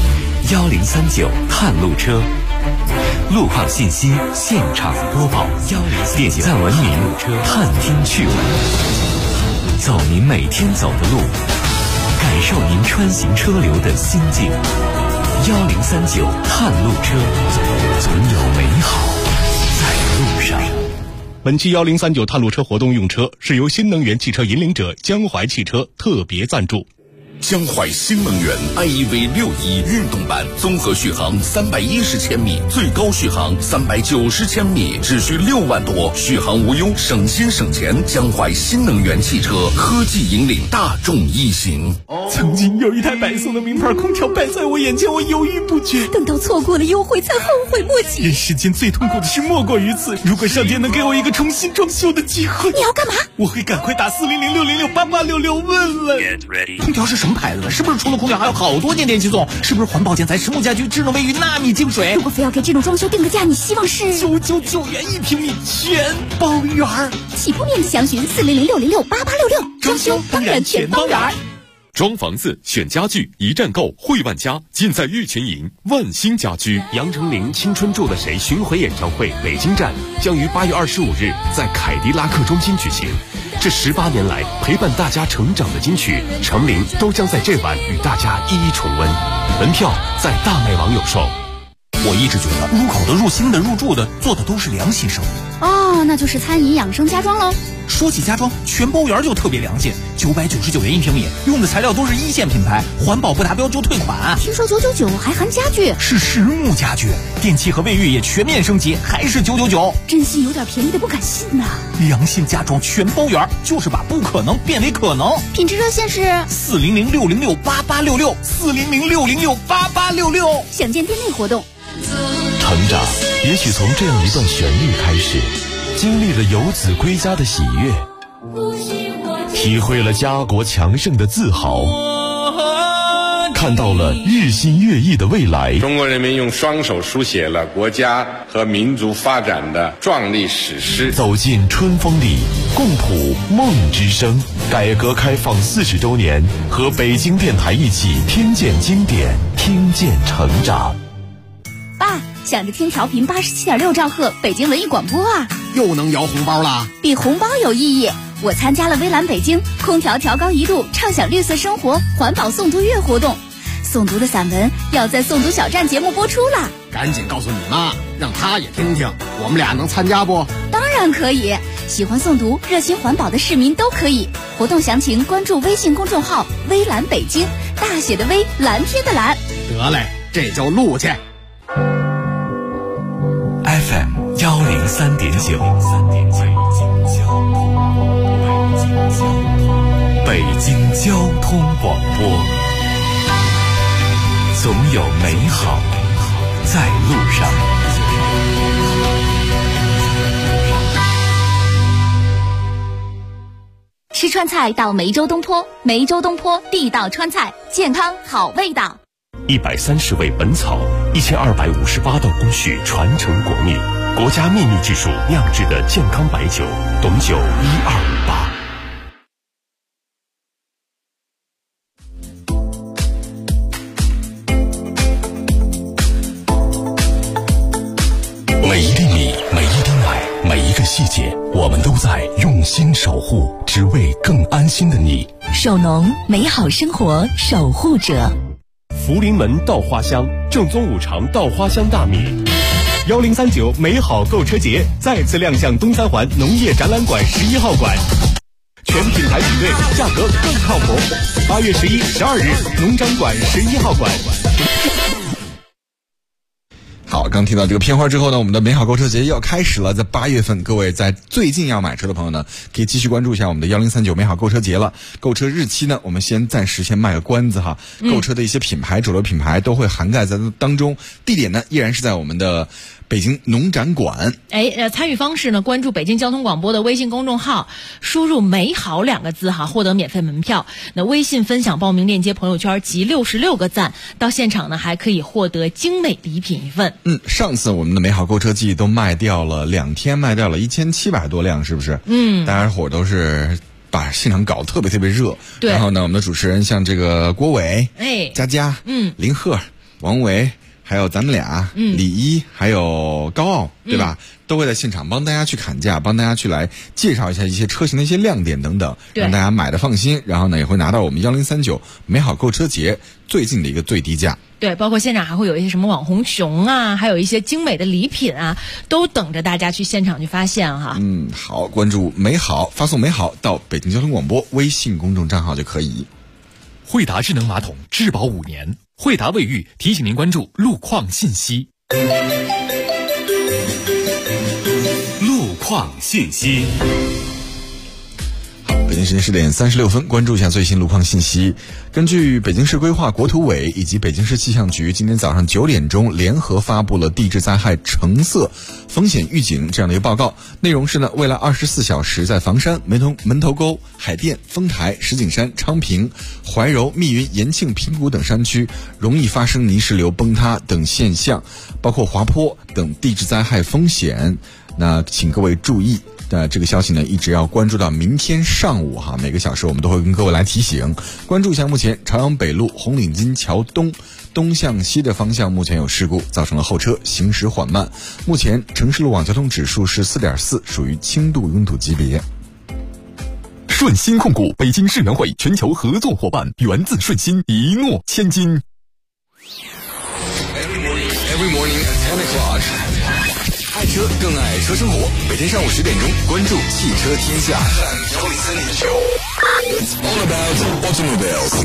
1039探路车，路况信息现场播报，点赞文明探听趣闻，走您每天走的路，感受您穿行车流的心境。1039探路车，总有美好在路上。 本期1039探路车活动用车是由新能源汽车引领者江淮汽车特别赞助。 江淮新能源 iEV 61运动版，综合续航310千米，最高续航390千米，只需6万多，续航无忧，省心省钱。江淮新能源汽车科技引领大众一行。 曾经有一台白色的名牌空调摆在我眼前，我犹豫不决， 等到错过了优惠才后悔莫及。 人世间最痛苦的事莫过于此，如果上天能给我一个重新装修的机会， 你要干嘛？ 我会赶快打400-606-8866问问。 空调是什么牌子的？是不是除了空调还有好多件电器送？是不是环保建材、实木家居、智能卫浴、纳米净水？ 如果非要给这种装修定个价，你希望是 999元1平米，全包圆。 起步面积详询400-606-8866，装修当然全包圆。 装房子选家具一站购，汇万家尽在玉泉营万兴家居。杨丞琳《青春住了谁》巡回演唱会北京站将于8月25日在凯迪拉克中心举行。这18年来陪伴大家成长的金曲，丞琳都将在这晚与大家一一重温。门票在大麦网有售。 我一直觉得入口的、入心的、入住的做的都是良心生意。 哦，那就是餐饮养生家装喽。 说起家装，全包圆就特别良心，999元1平米，用的材料都是1线品牌，环保不达标就退款。 听说999还含家具， 是实木家具，电器和卫浴也全面升级，还是999。 真心有点便宜的不敢信呐。 良心家装全包圆，就是把不可能变为可能。 品质热线是 400-606-8866，400-606-8866。 想见店内活动。 成长也许从这样一段旋律开始，经历了游子归家的喜悦，体会了家国强盛的自豪，看到了日新月异的未来。 中国人民用双手书写了国家和民族发展的壮丽史诗。 走进春风里，共谱梦之声。改革开放40周年，和北京电台一起听见经典，听见成长。 爸，想着听调频87.6兆赫北京文艺广播啊， 又能摇红包啦！ 比红包有意义。我参加了微蓝北京空调调高1度，畅享绿色生活环保诵读月活动，诵读的散文要在诵读小站节目播出了。 赶紧告诉你妈，让她也听听，我们俩能参加不？ 当然可以，喜欢诵读、热心环保的市民都可以。活动详情关注微信公众号微蓝北京，大写的微，蓝天的蓝。 得嘞，这就录去。 FM 103.9，北京交通广播，总有美好在路上。 吃川菜到梅州东坡，梅州东坡地道川菜，健康好味道。 130味本草，1258道工序传承国秘，国家秘密技术酿制的健康白酒，董酒1258。 在用心守护，只为更安心的你。 首农，美好生活守护者。 福临门稻花香，正宗五常稻花香大米。1039美好购车节再次亮相东三环农业展览馆11号馆，全品牌比对，价格更靠谱。8月11、12日，农展馆11号馆。 好，刚听到这个片花之后呢，我们的美好购车节要开始了。在8月份，各位在最近要买车的朋友呢，可以继续关注一下我们的1039美好购车节了。购车日期呢，我们暂时卖个关子哈。购车的一些品牌，主流品牌都会涵盖在当中。地点呢，依然是在我们的北京农展馆。 参与方式呢，关注北京交通广播的微信公众号，输入美好2个字哈，获得免费门票。那微信分享报名链接朋友圈集66个赞，到现场呢还可以获得精美礼品一份。 上次我们的美好购车季都卖掉了2天，卖掉了1700多辆，是不是？大家伙都是把现场搞得特别特别热。 对。 然后呢，我们的主持人像这个郭伟、佳佳、林鹤、王维，还有咱们俩，李一，还有高傲，对吧？都会在现场帮大家去砍价，帮大家去来介绍一下一些车型的一些亮点等等，让大家买的放心。然后呢，也会拿到我们1039美好购车节最近的一个最低价。 对，包括现场还会有一些什么网红熊啊，还有一些精美的礼品啊，都等着大家去现场去发现哈。 好，关注美好，发送美好到北京交通广播微信公众账号就可以。 惠达智能马桶质保5年，惠达卫浴提醒您关注路况信息。 路况信息。 北京时间10点36分，关注一下最新路况信息。根据北京市规划国土委以及北京市气象局今天早上9点钟联合发布了地质灾害橙色风险预警这样的一个报告，内容是呢，未来24小时在房山、门头沟、海淀、丰台、石景山、昌平、怀柔、密云、延庆、平谷等山区容易发生泥石流崩塌等现象，包括滑坡等地质灾害风险。那请各位注意。这个消息呢，一直要关注到明天上午哈，每个小时我们都会跟各位来提醒。关注一下目前朝阳北路红领巾桥东向西的方向目前有事故，造成了后车行驶缓慢。目前城市路网交通指数是4.4，属于轻度拥堵级别。 顺鑫控股北京世园会全球合作伙伴，源自顺鑫，一诺千金。 Every morning at 10 o'clock。爱车更爱车生活，每天上午10点钟，关注汽车天下。It's all about automobiles。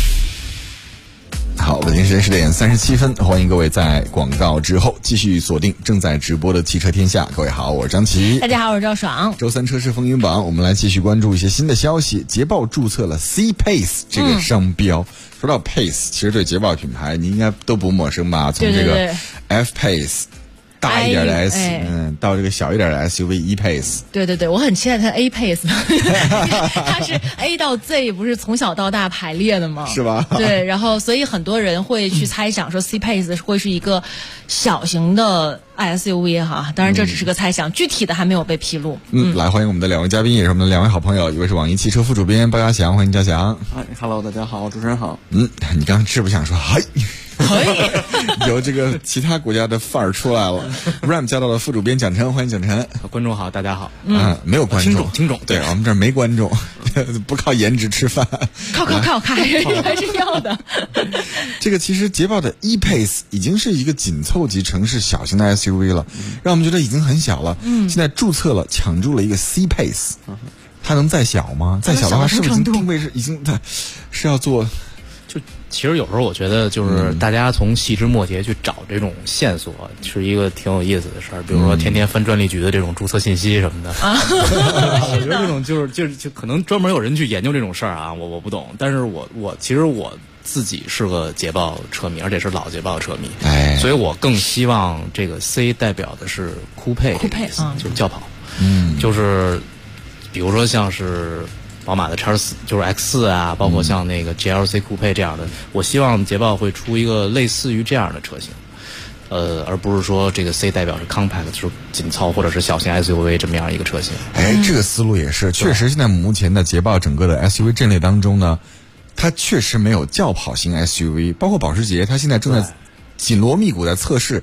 好，北京时间10点37分，欢迎各位在广告之后继续锁定正在直播的汽车天下。各位好，我是张琪。 大家好，我是赵爽。 周三车市风云榜，我们来继续关注一些新的消息。捷豹注册了 C-Pace 这个商标。说到 Pace， 其实对捷豹品牌你应该都不陌生吧？从这个 F-Pace。大一点的 S， 到这个小一点的 SUV E-Pace。 对，我很期待它 A-Pace， 它是 A 到 Z， 不是从小到大排列的吗？ 是吧？ 对，然后所以很多人会去猜想说 C-Pace 会是一个小型的 SUV 哈，当然这只是个猜想，具体的还没有被披露。 来欢迎我们的2位嘉宾，也是我们的2位好朋友，一位是网易汽车副主编包家祥，欢迎家祥。 Hello， 大家好，主持人好。 你刚刚是不是想说嗨？可以，有这个其他国家的范儿出来了。RAM 驾到了副主编蒋晨，欢迎蒋晨。 观众好，大家好。 没有观众， 听众， 对我们这儿没观众，不靠颜值吃饭， 靠，还是要的。 这个其实捷豹的 E-Pace 已经是一个紧凑级城市小型的 SUV 了，让我们觉得已经很小了。现在注册了，抢注了一个 C-Pace， 它能再小吗？再小的话，是不是定位是已经是要做？ 其实有时候我觉得，就是大家从细枝末节去找这种线索，是一个挺有意思的事儿。比如说，天天翻专利局的这种注册信息什么的。我觉得这种就可能专门有人去研究这种事儿啊，我不懂。但是其实我自己是个捷豹车迷，而且是老捷豹车迷，所以我更希望这个 C 代表的是酷配，就是轿跑。就是比如说像是宝马的 X4 就是 X4 啊，包括像那个 GLC 酷配这样的，我希望捷豹会出一个类似于这样的车型，而不是说这个 C 代表是 compact， 就是紧凑或者是小型 SUV 这么样一个车型。 这个思路也是，确实现在目前的捷豹整个的 SUV 阵列当中呢，它确实没有轿跑型 SUV， 包括保时捷，它现在正在紧锣密鼓在测试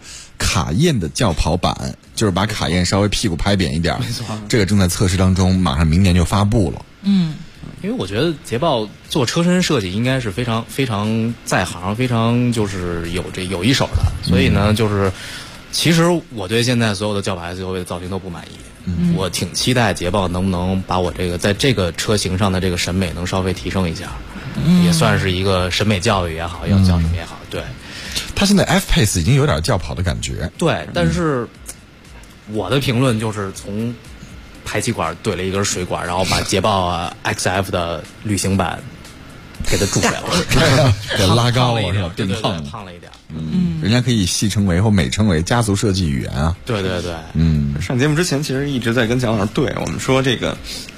卡宴的轿跑版，就是把卡宴稍微屁股拍扁一点， 没错， 这个正在测试当中，马上明年就发布了。 因为我觉得捷豹做车身设计应该是非常非常在行，非常就是有一手的，所以呢，就是其实我对现在所有的轿跑 SUV 的造型都不满意。我挺期待捷豹能不能把我这个在这个车型上的这个审美能稍微提升一下，也算是一个审美教育也好，要叫什么也好。对， 它现在 F-Pace 已经有点轿跑的感觉。 对，但是我的评论就是从排气管怼了一根水管，然后把捷豹XF 的旅行版给它注水了， 给拉高了是吧？ 对， 胖了一点。 人家可以戏称为或美称为家族设计语言啊。 对， 上节目之前其实一直在跟蒋老师对我们说这个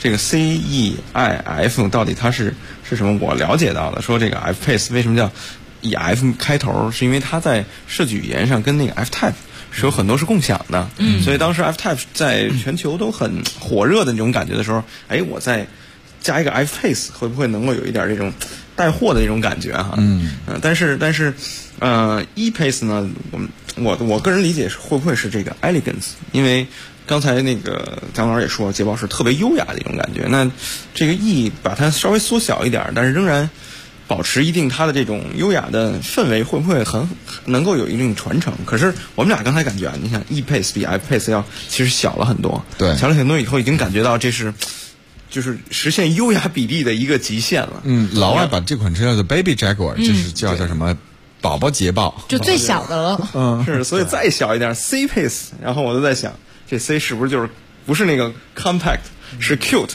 CEIF 到底它是什么？我了解到的说这个 F-Pace 为什么叫以 F 开头，是因为它在设计语言上跟那个 F-Type是有很多是共享的，所以当时 F-Type 在全球都很火热的那种感觉的时候，我再加一个 F-Pace 会不会能够有一点这种带货的这种感觉哈？但是E-Pace 呢，我个人理解是会不会是这个 Elegance， 因为刚才那个蒋老师也说捷豹是特别优雅的一种感觉，那这个 E 把它稍微缩小一点，但是仍然保持一定它的这种优雅的氛围，会不会能够有一定传承？可是我们俩刚才感觉你看 E-Pace 比 F-Pace 要其实小了很多， 对， 小了很多以后已经感觉到这是就是实现优雅比例的一个极限了。 老外把这款车叫做 Baby Jaguar，就是叫什么宝宝捷豹， 就最小的了。 是，所以再小一点 C-Pace， 然后我都在想，这 C 是不是就是不是那个 compact， 是 cute。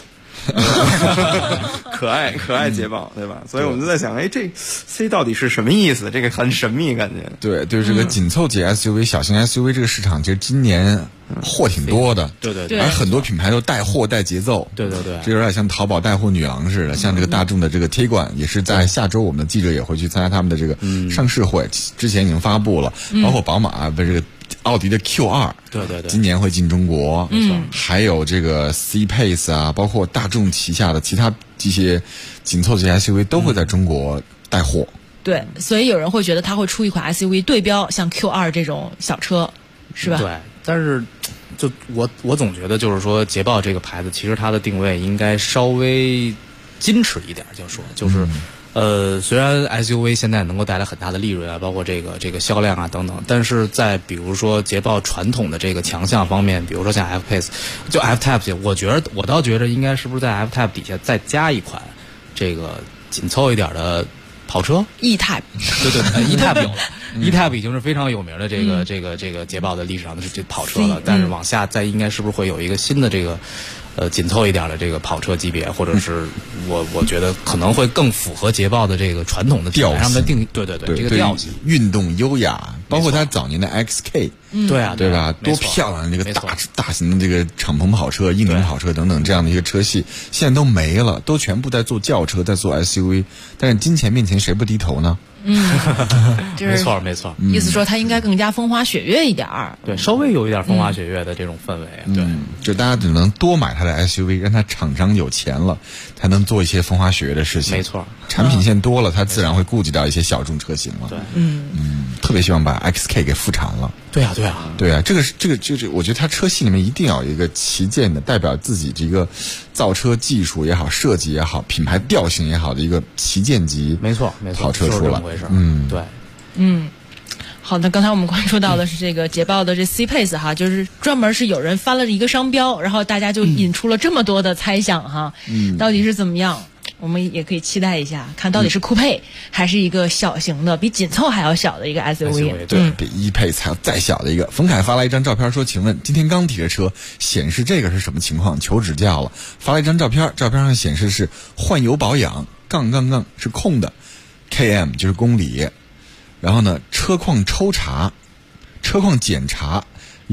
可爱捷豹，对吧？所以我们就在想，这 C 到底是什么意思？这个很神秘感觉。 对，这个紧凑级 SUV、小型 SUV 这个市场，其实今年货挺多的。 对， 而很多品牌都带货带节奏。 对， 这有点像淘宝带货女郎似的。像这个大众的这个 Tiguan，也是在下周我们的记者也会去参加他们的这个上市会，之前已经发布了，包括宝马这个奥迪的 Q2， 对， 今年会进中国，还有这个 C-Pace 啊，包括大众旗下的其他这些紧凑级 SUV 都会在中国带货。 对，所以有人会觉得它会出一款 SUV 对标像 Q2 这种小车，是吧？ 对，但是就我总觉得就是说捷豹这个牌子，其实它的定位应该稍微矜持一点，就是虽然 SUV 现在能够带来很大的利润啊，包括这个销量啊等等，但是在比如说捷豹传统的这个强项方面，比如说像 F-Pace， 就 F-Type， 我倒觉得应该是不是在 F-Type 底下再加一款这个紧凑一点的跑车 E-Type， 对，E-Type 有了，E-Type 已经是非常有名的这个捷豹的历史上的这跑车了，但是往下再应该是不是会有一个新的这个紧凑一点的这个跑车级别，或者是我觉得可能会更符合捷豹的这个传统的品牌上的定义，对，这个调性， 运动优雅，包括它早年的 XK， 对吧？多漂亮的这个大型的这个敞篷跑车、硬顶跑车等等这样的一个车系，现在都没了，都全部在做轿车，在做 SUV， 但是金钱面前谁不低头呢？ 就是没错， 意思说它应该更加风花雪月一点儿， 对，稍微有一点风花雪月的这种氛围，对， 就大家只能多买它的 SUV， 让它厂商有钱了，才能做一些风花雪月的事情。 没错， 产品线多了，它自然会顾及到一些小众车型了。 对， 特别希望把 XK 给复产了。 对啊， 这个，我觉得它车系里面一定要有一个旗舰的，代表自己这个造车技术也好、设计也好、品牌调性也好的一个旗舰级， 没错， 跑车出来。 对， 好的，刚才我们关注到的是这个捷豹的这 C-Pace 哈，就是专门是有人翻了一个商标，然后大家就引出了这么多的猜想哈，到底是怎么样？我们也可以期待一下，看到底是酷配还是一个小型的比紧凑还要小的一个 SUV。 对，比E-Pace还要再小的一个。冯凯发来一张照片说：“请问今天刚提的车显示这个是什么情况？求指教了。”发了一张照片，照片上显示是换油保养，杠是空的 ，km 就是公里。然后呢，车况抽查、车况检查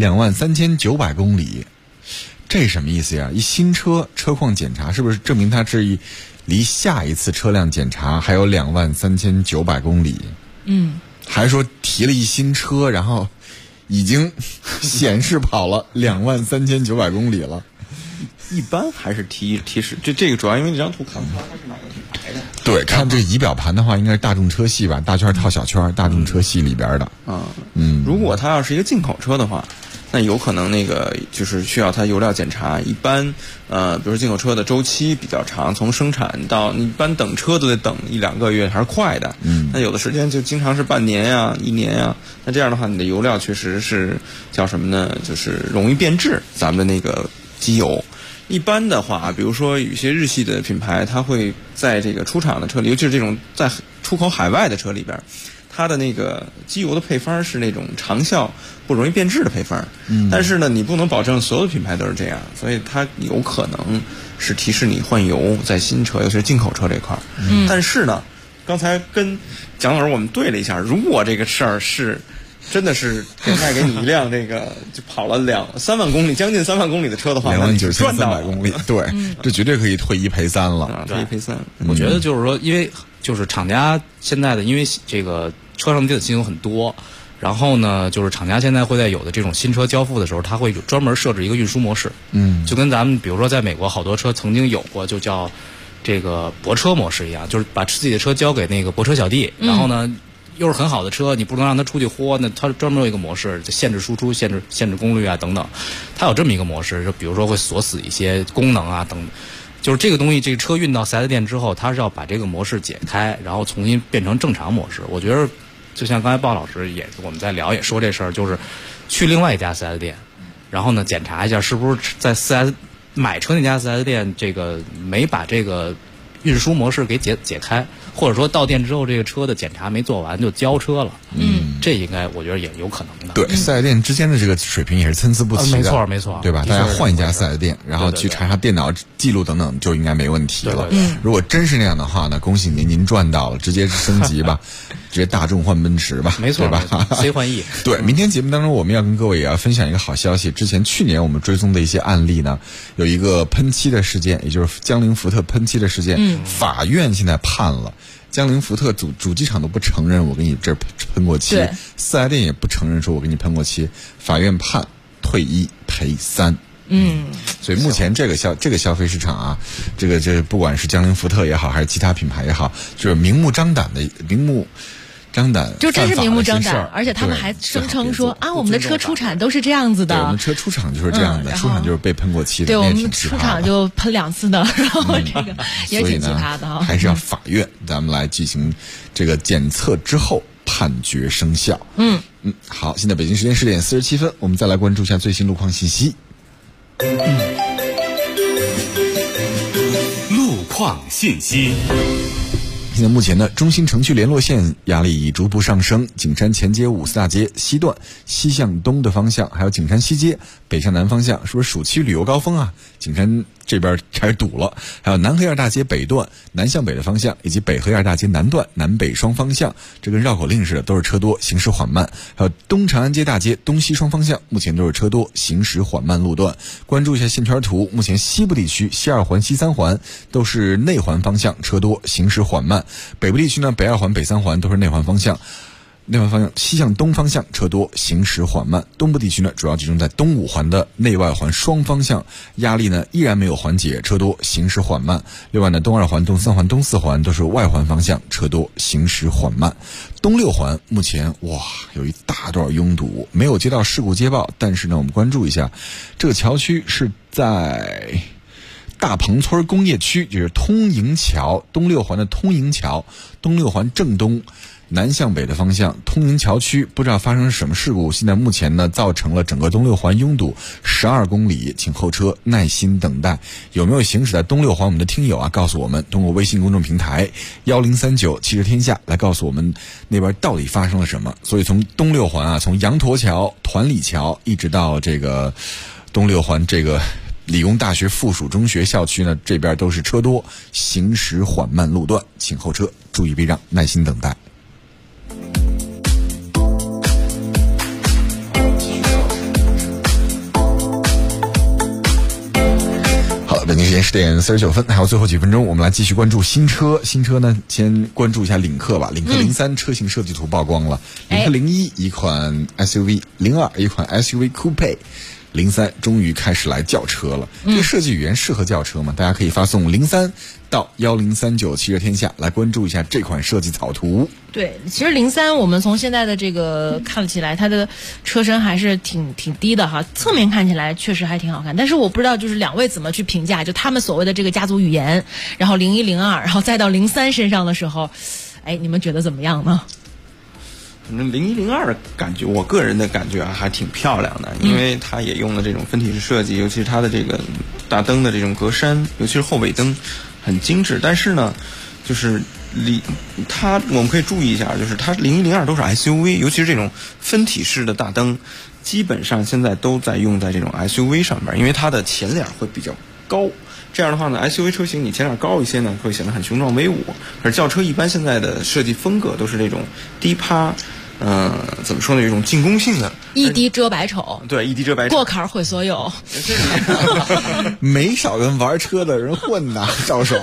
，23900公里，这什么意思呀？一新车车况检查，是不是证明它是离下一次车辆检查还有23900公里？还是说提了一新车，然后已经显示跑了23900公里了？ 一般还是提示。这个主要因为这张图看不出来它是哪个品牌的。 对，看这个仪表盘的话，应该是大众车系吧，大圈套小圈，大众车系里边的。 如果它要是一个进口车的话，那有可能那个就是需要它油料检查。一般比如说进口车的周期比较长，从生产到你一般等车都得等1-2个月，还是快的。那有的时间就经常是半年呀、1年呀。那这样的话，你的油料确实是叫什么呢？就是容易变质，咱们的那个机油。一般的话，比如说有一些日系的品牌，它会在这个出厂的车里，尤其是这种在出口海外的车里边，它的那个机油的配方是那种长效不容易变质的配方。但是呢，你不能保证所有的品牌都是这样，所以它有可能是提示你换油，在新车，尤其是进口车这块。但是呢，刚才跟蒋老师我们对了一下，如果这个事儿是真的是卖给你一辆这个就跑了3万公里，将近3万公里的车的话 ，29300公里，对，这绝对可以退1赔3了， 退1赔3。 我觉得就是说，因为就是厂家现在的，因为这个车上电子系统很多，然后呢，就是厂家现在会在有的这种新车交付的时候，它会专门设置一个运输模式，就跟咱们比如说在美国好多车曾经有过，就叫这个泊车模式一样，就是把自己的车交给那个泊车小弟，然后呢。又是很好的车，你不能让它出去豁，那它专门有一个模式，就限制输出、限制功率啊等等，它有这么一个模式，就比如说会锁死一些功能啊等，就是这个东西，这个车运到4S店之后，它是要把这个模式解开，然后重新变成正常模式。我觉得就像刚才鲍老师我们在聊也说这事儿，就是去另外一家4S店，然后呢检查一下是不是在买车那家4S店这个没把这个运输模式给解开。或者说到店之后，这个车的检查没做完就交车了，这应该我觉得也有可能的。 对，4S店之间的这个水平也是参差不齐的， 没错， 对吧？大家换一家4S店，然后去查查电脑记录等等，就应该没问题了。如果真是那样的话呢，恭喜您赚到了，直接升级吧，直接大众换奔驰吧， 没错， 对吧 ？C 换 E。 对，明天节目当中我们要跟各位也要分享一个好消息。去年我们追踪的一些案例呢，有一个喷漆的事件，也就是江铃福特喷漆的事件，法院现在判了。江铃福特主机厂都不承认我给你这儿喷过漆，4S店也不承认说我给你喷过漆，法院判退1赔3。所以目前这个消费市场啊，这不管是江铃福特也好，还是其他品牌也好，就是明目张胆，就真是明目张胆，而且他们还声称说啊，我们的车出厂都是这样子的， 对，我们车出厂就是这样的，出厂就是被喷过漆的， 对，我们出厂就喷2次的，然后这个也挺奇葩的哈。 还是要法院咱们来进行这个检测之后判决生效。好，现在北京时间10点47分，我们再来关注一下最新路况信息。 路况信息。 现在目前呢，中心城区联络线压力已逐步上升，景山前街5、4大街西段西向东的方向，还有景山西街北向南方向，是不是暑期旅游高峰啊？景山这边开始堵了，还有南河沿大街北段南向北的方向，以及北河沿大街南段南北双方向，这跟绕口令似的，都是车多，行驶缓慢。还有东长安街大街东西双方向，目前都是车多，行驶缓慢路段。关注一下线圈图，目前西部地区西2环、西3环都是内环方向，车多，行驶缓慢。北部地区呢，北2环、北3环都是内环方向。西向东方向车多，行驶缓慢。东部地区呢，主要集中在东5环的内外环双方向，压力呢依然没有缓解，车多，行驶缓慢。另外呢，东2环、东3环、东4环都是外环方向，车多，行驶缓慢。东6环目前有一大段拥堵，没有接到事故接报，但是呢，我们关注一下，这个桥区是在大棚村工业区，就是通营桥，东6环的通营桥，东6环正东南向北的方向，通营桥区不知道发生什么事故，现在目前呢造成了整个东6环拥堵12公里，请后车耐心等待。有没有行驶在东6环我们的听友啊，告诉我们，通过微信公众平台1039汽车天下来告诉我们那边到底发生了什么。所以从东6环啊，从羊驼桥、团里桥一直到这个东6环这个理工大学附属中学校区呢，这边都是车多，行驶缓慢路段，请后车注意避让，耐心等待。好，北京时间10点49分，还有最后几分钟，我们来继续关注新车。新车呢，先关注一下领克吧。领克03车型设计图曝光了，领克01一款 SUV，02一款 SUV Coupe。 03终于开始来叫车了。这个设计语言适合叫车吗？大家可以发送03到1039汽车天下来关注一下这款设计草图。 对，其实03我们从现在的这个看起来，它的车身还是挺低的哈，侧面看起来确实还挺好看。但是我不知道就是两位怎么去评价，就他们所谓的这个家族语言，然后01、02，然后再到03身上的时候，哎，你们觉得怎么样呢？ 反正01、02的感觉，我个人的感觉还挺漂亮的，因为它也用了这种分体式设计，尤其是它的这个大灯的这种格栅，尤其是后尾灯很精致。但是呢，就是我们可以注意一下，就是它01、02都是 SUV， 尤其是这种分体式的大灯，基本上现在都在用在这种 SUV 上面，因为它的前脸会比较高。这样的话呢 ，SUV 车型你前脸高一些呢，会显得很雄壮威武。可是轿车一般现在的设计风格都是这种低趴，怎么说呢？有一种进攻性的， 一滴遮百丑。 对，一滴遮百丑， 过坎毁所有。 没少跟玩车的人混呐，赵爽。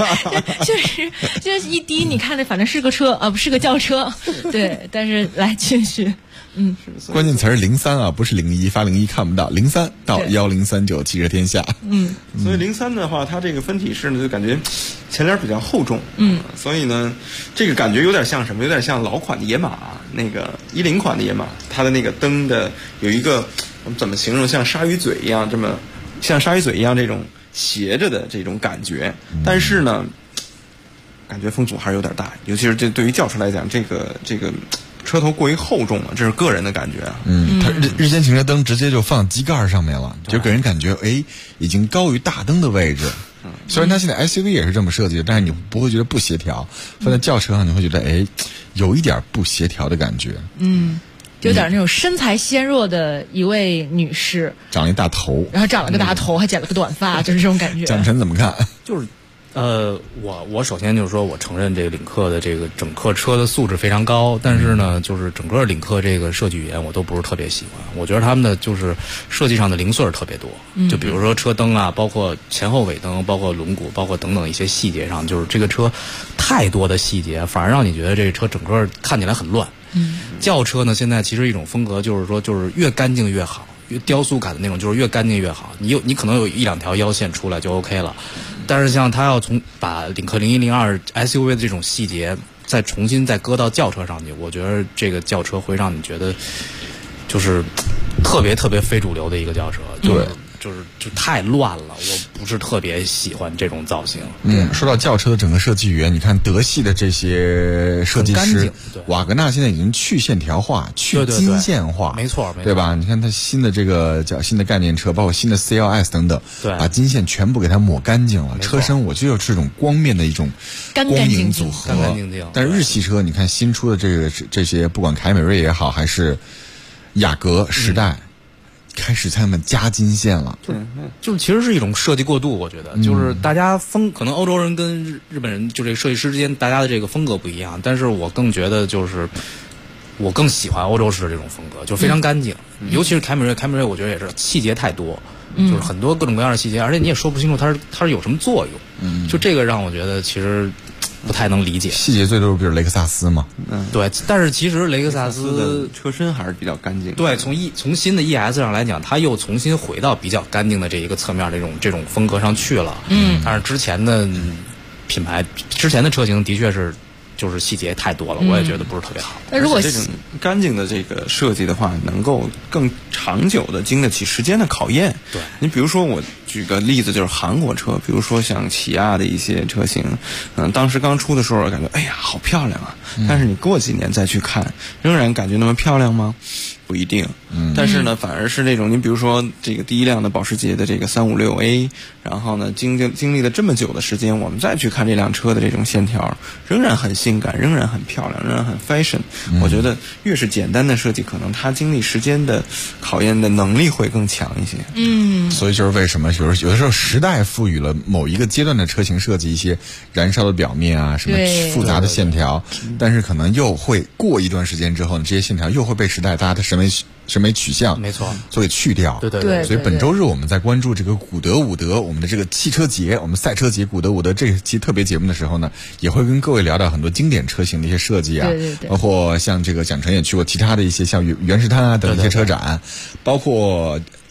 就是一滴，你看的反正是个车不是个轿车。对，但是来继续。 关键词是03啊，不是01，发01看不到。03到1039汽车天下。 所以03的话，它这个分体式呢，就感觉前脸比较厚重。所以呢，这个感觉有点像什么？有点像老款的野马，那个10款的野马，它的那个灯的有一个我们怎么形容？像鲨鱼嘴一样，像鲨鱼嘴一样这种斜着的这种感觉。但是呢，感觉风阻还是有点大，尤其是这对于轿车来讲，这个车头过于厚重了，这是个人的感觉啊。 它日间行车灯直接就放机盖上面了，就给人感觉已经高于大灯的位置。虽然它现在 SUV 也是这么设计的，但是你不会觉得不协调。放在轿车上，你会觉得有一点不协调的感觉。 有点那种身材纤弱的一位女士， 长了一大头， 然后长了个大头，还剪了个短发，就是这种感觉。 蒋晨怎么看？ 就是。我首先就是说我承认这个领克的这个整个车的素质非常高，但是呢，就是整个领克这个设计语言我都不是特别喜欢。我觉得他们的就是设计上的零碎特别多，就比如说车灯啊，包括前后尾灯，包括轮毂，包括等等一些细节上，就是这个车太多的细节，反而让你觉得这个车整个看起来很乱。轿车呢，现在其实一种风格就是说，就是越干净越好。越雕塑感的那种，就是越干净越好。你可能有1-2条腰线出来就 OK 了，但是像他要把领克01、02 SUV 的这种细节再重新搁到轿车上去，我觉得这个轿车会让你觉得就是特别特别非主流的一个轿车。对。就太乱了，我不是特别喜欢这种造型。 说到轿车的整个设计语言，你看德系的这些设计师，瓦格纳现在已经去线条化、去金线化， 没错， 对吧？你看它新的这个叫新的概念车，包括新的 CLS 等等，把金线全部给它抹干净了，车身我就是这种光面的一种光影组合。 干干净净。 但是日系车，你看新出的这些，不管凯美瑞也好，还是雅阁、时代。开始他们加金线了， 就是其实是一种设计过度，我觉得就是大家可能欧洲人跟日本人就这个设计师之间大家的这个风格不一样，但是我更觉得就是我更喜欢欧洲式的这种风格，就非常干净，尤其是凯美瑞我觉得也是细节太多，就是很多各种各样的细节，而且你也说不清楚它是有什么作用，就这个让我觉得其实不太能理解。 细节最多比如雷克萨斯嘛， 对，但是其实雷克萨斯的车身还是比较干净。 对，从新的 ES 上来讲，它又重新回到比较干净的这一个侧面这种风格上去了。但是之前的品牌之前的车型的确是。就是细节太多了，我也觉得不是特别好。 那如果这种干净的这个设计的话，能够更长久的经得起时间的考验。 对， 你比如说我举个例子，就是韩国车，比如说像起亚的一些车型，当时刚出的时候感觉哎呀好漂亮啊，但是你过几年再去看，仍然感觉那么漂亮吗？不一定。但是呢，反而是那种你比如说这个第一辆的保时捷的这个356A，然后呢经历了这么久的时间，我们再去看这辆车的这种线条，仍然很性感，仍然很漂亮，仍然很 fashion。我觉得越是简单的设计，可能它经历时间的考验的能力会更强一些。 所以就是为什么有的时候时代赋予了某一个阶段的车型设计一些燃烧的表面啊，什么复杂的线条，但是可能又会过一段时间之后呢，这些线条又会被时代大家的审美取向没错所给去掉。 对， 所以本周日我们在关注这个古德伍德我们的这个汽车节，我们赛车节古德伍德这期特别节目的时候呢，也会跟各位聊到很多经典车型的一些设计啊，包括像这个蒋晨也去过其他的一些像原石滩啊等一些车展，包括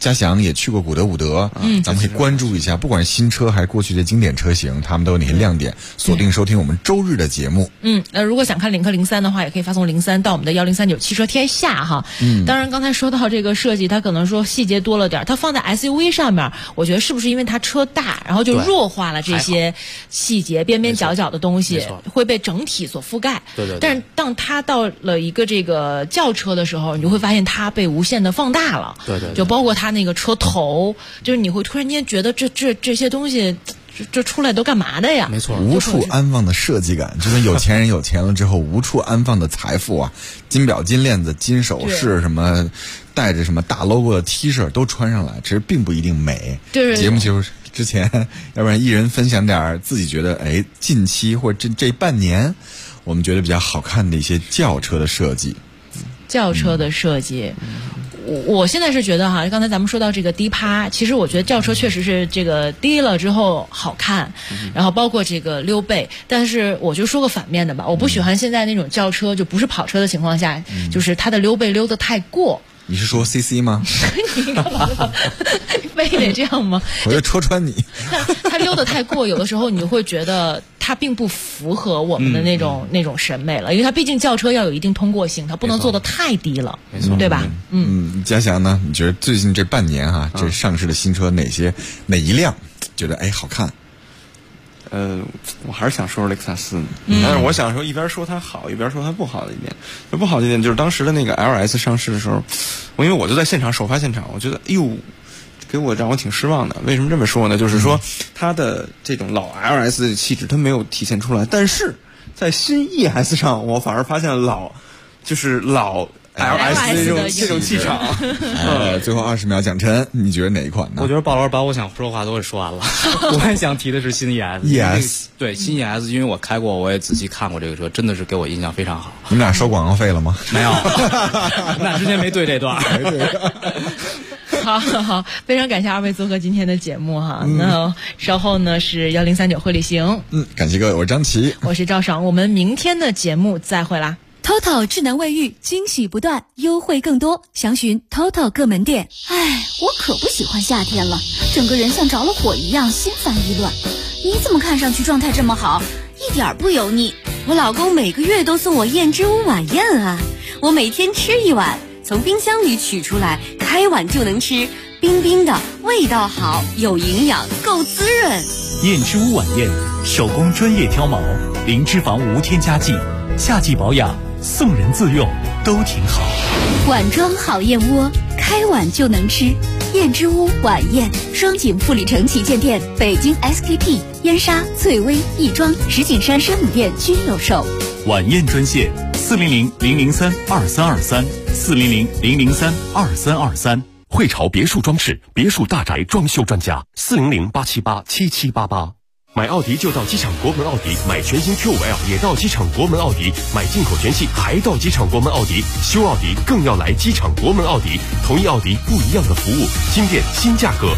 嘉祥也去过古德伍德，咱们可以关注一下，不管是新车还是过去的经典车型，他们都有哪些亮点。锁定收听我们周日的节目。 如果想看领克03的话，也可以发送03到我们的1039汽车天下哈。当然刚才说到这个设计，它可能说细节多了点，它放在 SUV 上面，我觉得是不是因为它车大，然后就弱化了这些细节边边角角的东西，会被整体所覆盖。 对。 但是当它到了一个这个轿车的时候，你就会发现它被无限的放大了。 对， 就包括它那个车头，就是你会突然间觉得这些东西。这出来都干嘛的呀？ 没错， 无处安放的设计感，就跟有钱人有钱了之后无处安放的财富啊，金表、金链子、金首饰什么，带着什么大 logo 的 T 恤都穿上来，其实并不一定美。 对。 节目就是之前，要不然一人分享点自己觉得近期或者这半年我们觉得比较好看的一些轿车的设计。 轿车的设计。我现在是觉得哈，刚才咱们说到这个低趴，其实我觉得轿车确实是这个低了之后好看，然后包括这个溜背，但是我就说个反面的吧，我不喜欢现在那种轿车，就不是跑车的情况下，就是它的溜背溜得太过。 你是说 CC 吗？ 你干嘛非得这样吗？ 我就戳穿你。 他溜得太过，有的时候你会觉得它并不符合我们的那种审美了，因为它毕竟轿车要有一定通过性，它不能做得太低了， 没错， 对吧？ 嘉祥呢？你觉得最近这半年这上市的新车哪一辆觉得好看？ 我还是想说雷克萨斯，但是我想说一边说它好，一边说它不好的一点。不好的一点就是当时的那个 LS 上市的时候，因为我就在首发现场，我觉得让我挺失望的。为什么这么说呢？就是说它的这种老 LS 的气质它没有体现出来，但是在新 ES 上，我反而发现老 LS 这种气场。 最后20秒，蒋晨，你觉得哪一款呢？ 我觉得鲍老师把我想说的话都给说完了。我还想提的是新 ES。对，新 ES， 因为我开过，我也仔细看过这个车，真的是给我印象非常好。 你们俩收广告费了吗？ 没有，我们俩之前没对这段。 好，非常感谢二位做客今天的节目哈。那稍后呢是1039会旅行。 感谢各位，我是张琪， 我是赵爽，我们明天的节目再会啦。 TOTO 智能卫浴，惊喜不断，优惠更多，详询 TOTO 各门店。 我可不喜欢夏天了，整个人像着了火一样，心烦意乱。你怎么看上去状态这么好，一点不油腻？我老公每个月都送我燕之屋晚宴啊，我每天吃一碗，从冰箱里取出来，开碗就能吃，冰冰的，味道好，有营养，够滋润。 燕之屋晚宴，手工专业挑毛，零脂肪无添加剂，夏季保养，送人自用都挺好。 碗装好燕窝，开碗就能吃。燕之屋晚宴，双井富力城旗舰店、北京 SKP、燕莎、翠微、亦庄、石景山生米店均有售。 晚宴专线400-003-2323，400-003-2323。 汇潮别墅装饰，别墅大宅装修专家，400-878-7788。买奥迪就到机场国门奥迪，买全新 Q5L 也到机场国门奥迪，买进口全系还到机场国门奥迪，修奥迪更要来机场国门奥迪，同一奥迪不一样的服务，新店新价格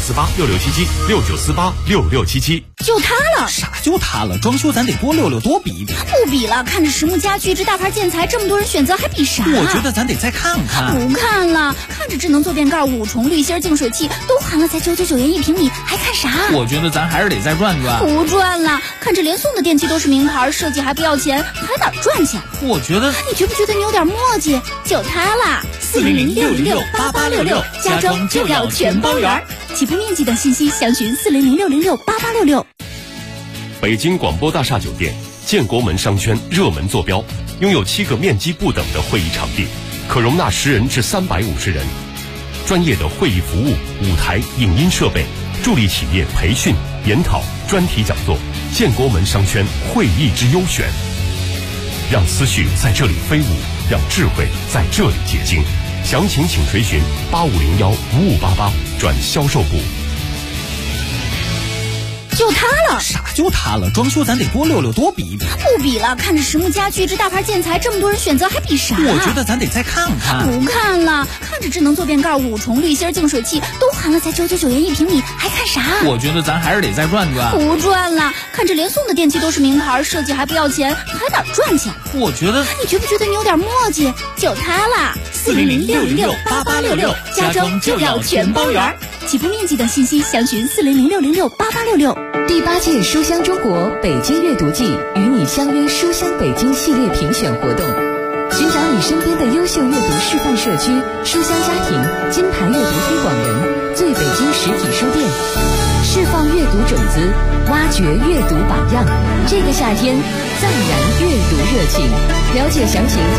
，69486677，69486677。 就它了？ 啥就它了？装修咱得多溜溜，多比一比。 不比了，看着实木家具这大牌建材，这么多人选择，还比啥？ 我觉得咱得再看看。 不看了，看着智能坐垫盖、5重滤芯净水器都含了，才999元1平米，还看啥？ 我觉得咱还是得再转转。 不转了，看着连送的电器都是名牌，设计还不要钱，还哪赚钱？ 我觉得， 你觉不觉得你有点墨迹？就它啦，400-606-8866，家装就要全包圆。起步面积等信息详询400-606-8866。 北京广播大厦酒店，建国门商圈热门坐标，拥有7个面积不等的会议场地，可容纳10人至350人，专业的会议服务、舞台、影音设备，助力企业培训、研讨、专题讲座。建国门商圈会议之优选，让思绪在这里飞舞，让智慧在这里结晶。详情请垂询8501-5588转销售部。 就它了。 啥就它了？装修咱得多溜溜，多比一比。 不比了，看着实木家具这大牌建材，这么多人选择，还比啥？ 我觉得咱得再看看。 不看了，看着智能坐便盖、5重滤芯净水器都含了，才999元1平米，还看啥？ 我觉得咱还是得再转转。 不转了，看着连送的电器都是名牌，设计还不要钱，还哪赚钱？ 我觉得， 你觉不觉得你有点磨叽？就它啦，400-606-8866，家装就要全包圆。起步面积等信息详询400-606-8866。 第8届书香中国北京阅读季与你相约书香北京系列评选活动，寻找你身边的优秀阅读示范社区、书香家庭、金牌阅读推广人、最北京实体书店，释放阅读种子，挖掘阅读榜样。这个夏天，再燃阅读热情。了解详情。